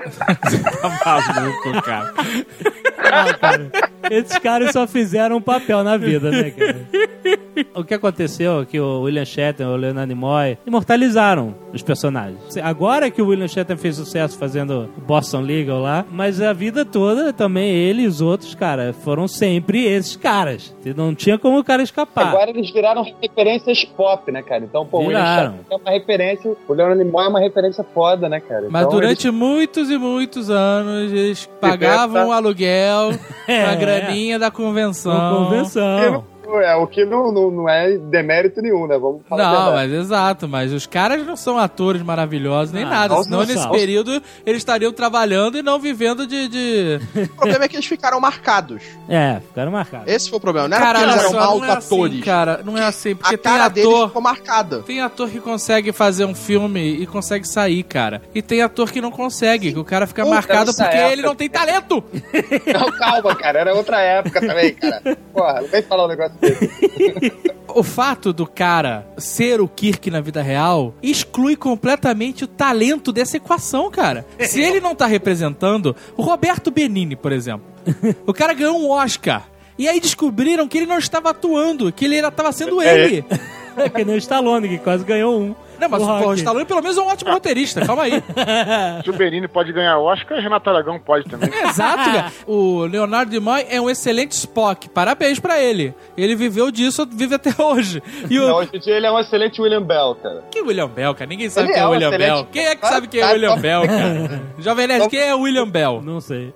Tá maluco, cara. Ah, cara. Esses caras só fizeram um papel na vida, né, cara? O que aconteceu é que o William Shatner, o Leonardo Nimoy, imortalizaram os personagens. Agora que o William Shatner fez sucesso fazendo o Boston Legal lá, mas a vida toda também ele e os outros, cara, foram sempre esses caras. Não tinha como o cara escapar. Agora eles viraram referências pop, né, cara? Então, pô, Viraram. o William Shatner é uma referência, o Leonardo Nimoy é uma referência foda, né, cara? Mas então, durante eles... muitos e muitos anos eles pagavam o aluguel, É, a graninha da convenção. Uma convenção. É, o que não, não, não é demérito nenhum, né? Vamos falar a Não, verdade. mas exato, mas os caras não são atores maravilhosos nem Ah, nada, não, senão não nesse são. período eles estariam trabalhando e não vivendo de... de... O problema é que eles ficaram marcados. É, ficaram marcados. Esse foi o problema. Não era Cara, porque eles olha eram só, maus não é assim, atores. cara, não é assim, porque A tem cara deles ator... ficou marcada. Tem ator que consegue fazer um filme e consegue sair, cara. E tem ator que não consegue, que o cara fica Puta, marcado nessa porque época. ele não tem talento. Não, calma, cara. Era outra época também, cara. Porra, não vem falar um negócio desse. O fato do cara ser o Kirk na vida real exclui completamente o talento dessa equação, cara. Se ele não tá representando... O Roberto Benigni, por exemplo. O cara ganhou um Oscar. E aí descobriram que ele não estava atuando, que ele era, tava sendo ele. É que nem o Stallone, que quase ganhou um. Não, mas O o, Rock. o Stallone pelo menos é um ótimo roteirista, calma aí. Se o Benini pode ganhar Oscar, Renato Aragão pode também. Exato, cara. O Leonardo Nimoy é um excelente Spock. Parabéns pra ele. Ele viveu disso, vive até hoje. E o... Não, hoje em dia ele é um excelente William Bell, cara. Que William Bell, cara? Ninguém sabe Ele quem é é o um William excelente- Bell. Quem é que Ah, sabe quem é o tá, William tá. Bell, cara? Jovem Nerd, quem é o William Bell? Não sei.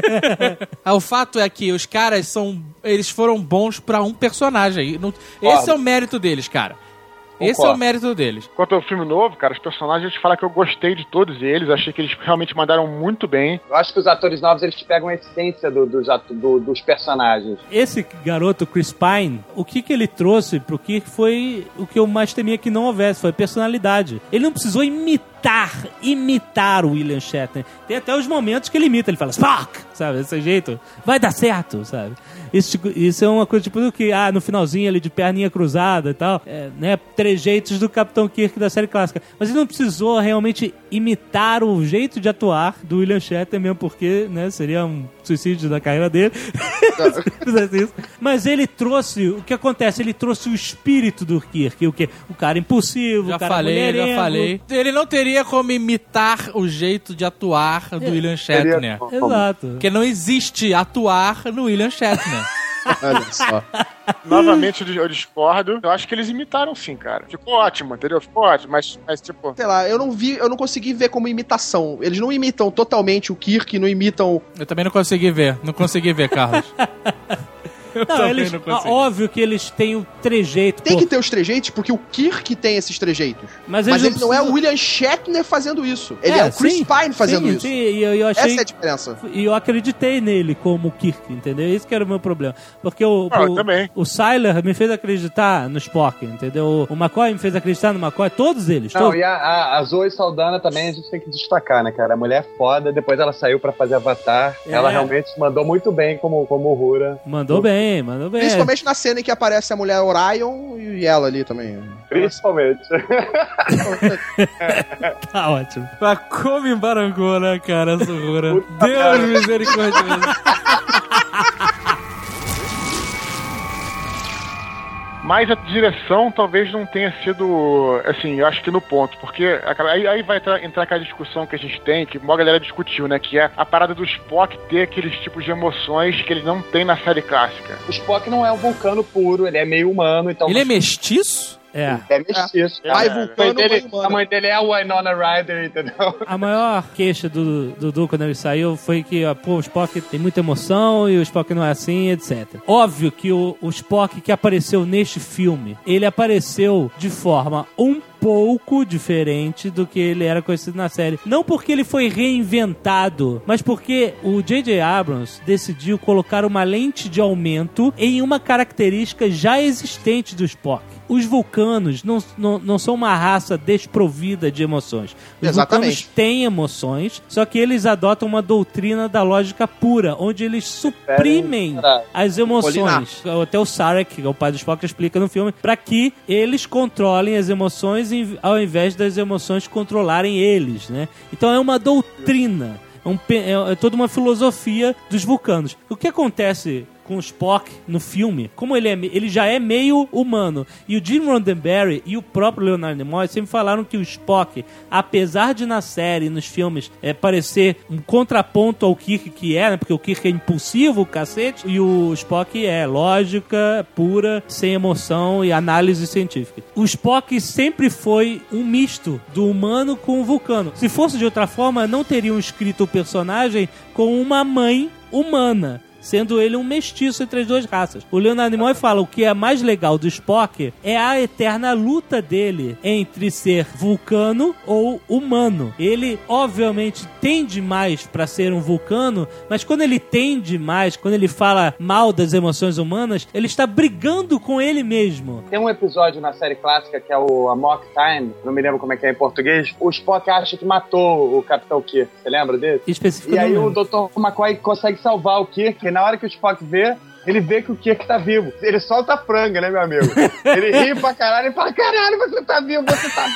Ah, o fato é que os caras são... Eles foram bons pra um personagem. Não- Esse é o mérito deles, cara. Esse é o Concordo. mérito deles. Quanto ao filme novo, cara, os personagens, eu te falar que eu gostei de todos eles, achei que eles realmente mandaram muito bem. Eu acho que os atores novos, eles pegam a essência do- dos, atu- do- dos personagens. Esse garoto, Chris Pine, o que, que ele trouxe pro Kirk foi o que eu mais temia que não houvesse, foi personalidade. Ele não precisou imitar, imitar o William Shatner. Tem até os momentos que ele imita, ele fala Spock, sabe, desse jeito. Vai dar certo, sabe? Isso, tipo, isso é uma coisa tipo do que, ah, no finalzinho ali de perninha cruzada e tal, é, né, trejeitos do Capitão Kirk da série clássica. Mas ele não precisou realmente imitar o jeito de atuar do William Shatner, mesmo porque, né, seria um suicídio da carreira dele. Se fizesse isso. Mas ele trouxe, o que acontece? Ele trouxe o espírito do Kirk, o que? O cara impulsivo, Já o cara falei, já mulherengo. falei. Ele não teria como imitar o jeito de atuar do William Shatner. Seria- Exato. Porque não existe atuar no William Shatner. Olha só. Novamente eu dis- eu discordo. Eu acho que eles imitaram sim, cara. Ficou ótimo, entendeu? Ficou ótimo, mas, mas tipo... Sei lá, eu não vi, eu não consegui ver como imitação. Eles não imitam totalmente o Kirk, não imitam. Eu também não consegui ver. Não consegui ver, Carlos. Eu Não, também eles, não ah, consegui. óbvio que eles têm o trejeito. Tem pô, que ter os trejeitos, porque o Kirk tem esses trejeitos. Mas Mas, eles ele não não é o precisam- William Shatner fazendo isso. Ele é, o Chris sim, Pine fazendo sim, isso. Sim, e eu, eu achei... Essa é a diferença. E eu acreditei nele como Kirk, entendeu? Esse que era o meu problema. Porque o, Ah, eu o, também. o Sylar me fez acreditar no Spock, entendeu? O McCoy me fez acreditar no McCoy, todos eles. Não, todos. e a, a, a Zoe Saldana também a gente tem que destacar, né, cara? A mulher é foda, depois ela saiu pra fazer Avatar. É. Ela realmente mandou muito bem como, como Uhura. Mandou bem, mandou bem. Principalmente na cena em que aparece a mulher Orion e ela ali também. Principalmente. Tá ótimo. Mas como embarangou, né, cara, essa Uhura. Puta Deus cara. misericórdia. Mas a direção talvez não tenha sido, assim, eu acho que no ponto, porque aquela- aí, aí vai entrar, entrar aquela discussão que a gente tem, que uma galera discutiu, né, que é a parada do Spock ter aqueles tipos de emoções que ele não tem na série clássica. O Spock não é um vulcano puro, ele é meio humano, então... Ele é mestiço? É. É mestiço. É. Pai É. A mãe, vulcano, mãe dele, humana. a mãe dele é a Winona Ryder, entendeu? A maior queixa do Dudu quando ele saiu foi que, ó, pô, o Spock tem muita emoção e o Spock não é assim, etcétera. Óbvio que o, o Spock que apareceu neste filme, ele apareceu de forma um pouco diferente do que ele era conhecido na série. Não porque ele foi reinventado, mas porque o J J Abrams decidiu colocar uma lente de aumento em uma característica já existente do Spock. Os vulcanos não, não, não são uma raça desprovida de emoções. Os Exatamente. vulcanos têm emoções, só que eles adotam uma doutrina da lógica pura, onde eles suprimem Caralho. as emoções. Até o Sarek, que é o pai do Spock, explica no filme, para que eles controlem as emoções em- ao invés das emoções controlarem eles, né? Então é uma doutrina, é, um pe- é- é toda uma filosofia dos vulcanos. O que acontece com o Spock no filme, como ele, é, me- ele já é meio humano, e o Gene Roddenberry e o próprio Leonard Nimoy sempre falaram que o Spock, apesar de na série e nos filmes é, parecer um contraponto ao Kirk que é, né, porque o Kirk é impulsivo, o cacete, e o Spock é lógica pura, sem emoção e análise científica. O Spock sempre foi um misto do humano com o vulcano. Se fosse de outra forma, não teriam escrito o personagem com uma mãe humana, sendo ele um mestiço entre as duas raças. O Leonard Nimoy fala o que é mais legal do Spock é a eterna luta dele entre ser vulcano ou humano. Ele, obviamente, tende mais pra ser um vulcano, mas quando ele tende mais, quando ele fala mal das emoções humanas, ele está brigando com ele mesmo. Tem um episódio na série clássica que é o Amok Time, não me lembro como é que é em português. O Spock acha que matou o Capitão Kirk. Você lembra desse? Especificamente. E aí o doutor McCoy consegue salvar o Kirk, e na hora que o Spock vê, ele vê que o Kirk tá vivo. Ele solta a franga, né, meu amigo? Ele ri pra caralho e fala, caralho, você tá vivo, você tá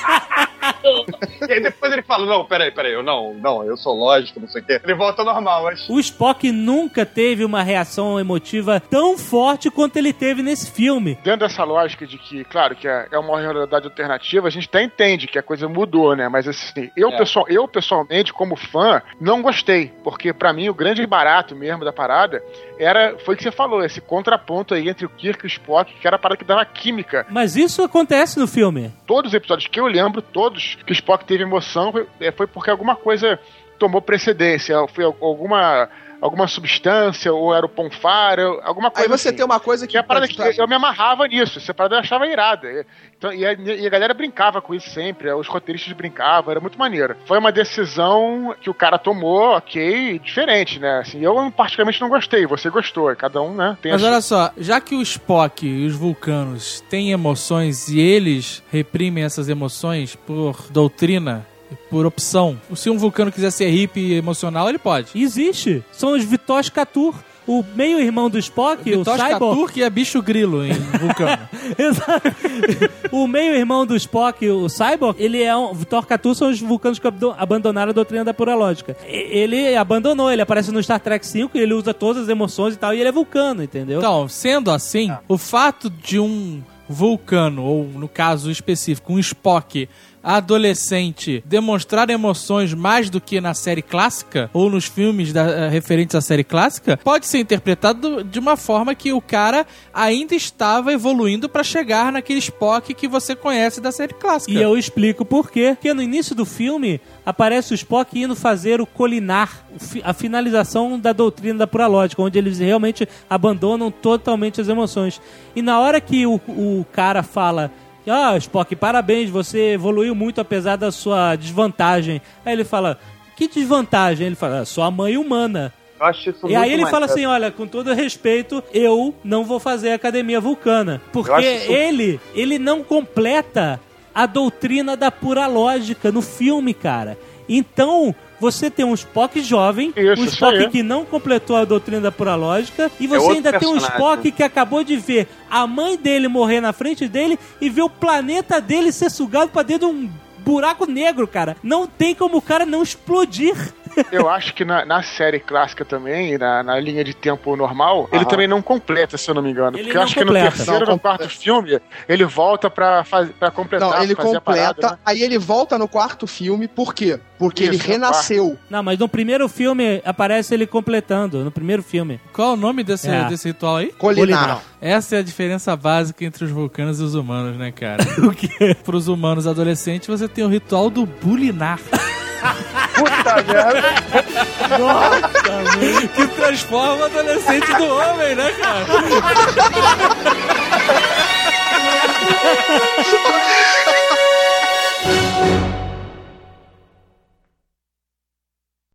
vivo. E aí depois ele fala, não, peraí, peraí, eu não, não, eu sou lógico, não sei o quê. Ele volta ao normal, mas... O Spock nunca teve uma reação emotiva tão forte quanto ele teve nesse filme. Dentro dessa lógica de que, claro, que é é uma realidade alternativa, a gente até entende que a coisa mudou, né? Mas assim, eu, É. pessoal, eu pessoalmente, como fã, não gostei. Porque pra mim o grande barato mesmo da parada era, foi o que você falou, esse contraponto aí entre o Kirk e o Spock, que era a parada que dava química. Mas isso acontece no filme. Todos os episódios que eu lembro, todos que o Spock teve emoção, foi, é, foi porque alguma coisa tomou precedência, foi alguma, alguma substância, ou era o Ponfara, alguma coisa Aí você assim. tem uma coisa que... Que a parada que eu me amarrava nisso, essa parada eu achava irada. Então, e, a, e a galera brincava com isso sempre, os roteiristas brincavam, era muito maneiro. Foi uma decisão que o cara tomou, ok, diferente, né? Assim, eu particularmente não gostei, você gostou, cada um, né? Tem Mas a olha só, já que o Spock e os vulcanos têm emoções e eles reprimem essas emoções por doutrina, por opção, se um vulcano quiser ser hippie emocional, ele pode. Existe. São os Vitosh Katur. O meio-irmão do Spock, o Vitosh Cyborg... Katur, que é bicho grilo em vulcano. Exato. O meio-irmão do Spock, o Cyborg, ele é um... Vitor Katur são os vulcanos que abdo- abandonaram a doutrina da pura lógica. E- Ele abandonou, ele aparece no Star Trek cinco e ele usa todas as emoções e tal, e ele é vulcano, entendeu? Então, sendo assim, o fato de um vulcano, ou no caso específico, um Spock adolescente demonstrar emoções mais do que na série clássica ou nos filmes da, uh, referentes à série clássica, pode ser interpretado de uma forma que o cara ainda estava evoluindo para chegar naquele Spock que você conhece da série clássica. E eu explico por quê. Porque no início do filme aparece o Spock indo fazer o colinar, o fi- a finalização da doutrina da pura lógica, onde eles realmente abandonam totalmente as emoções. E na hora que o, o cara fala: ah, Spock, parabéns, você evoluiu muito apesar da sua desvantagem. Aí ele fala: que desvantagem? Ele fala: sua mãe humana. Eu acho isso E muito aí ele mais- fala assim: olha, com todo respeito, eu não vou fazer a academia vulcana. Porque Eu acho isso- ele, ele não completa a doutrina da pura lógica no filme, cara. Então, você tem um Spock jovem, Isso, um isso Spock aí. que não completou a doutrina da pura lógica, e você outro ainda tem um personagem. Spock que acabou de ver a mãe dele morrer na frente dele e ver o planeta dele ser sugado pra dentro de um buraco negro, cara. Não tem como o cara não explodir. Eu acho que na, na série clássica também, na, na linha de tempo normal, ele também não completa, se eu não me engano. Ele porque eu acho completa. que no terceiro Não, ou no quarto filme, ele volta pra, faz, pra completar, Não, ele fazer completa, a parada, né? aí ele volta no quarto filme, por quê? Porque Isso, ele renasceu. Não, mas no primeiro filme aparece ele completando, no primeiro filme. Qual é o nome desse, É. desse ritual aí? Colinar. Essa é a diferença básica entre os vulcanos e os humanos, né, cara? O quê? Para os humanos adolescentes, você tem o ritual do bulinar. Puta merda. Que transforma o adolescente do homem, né, cara?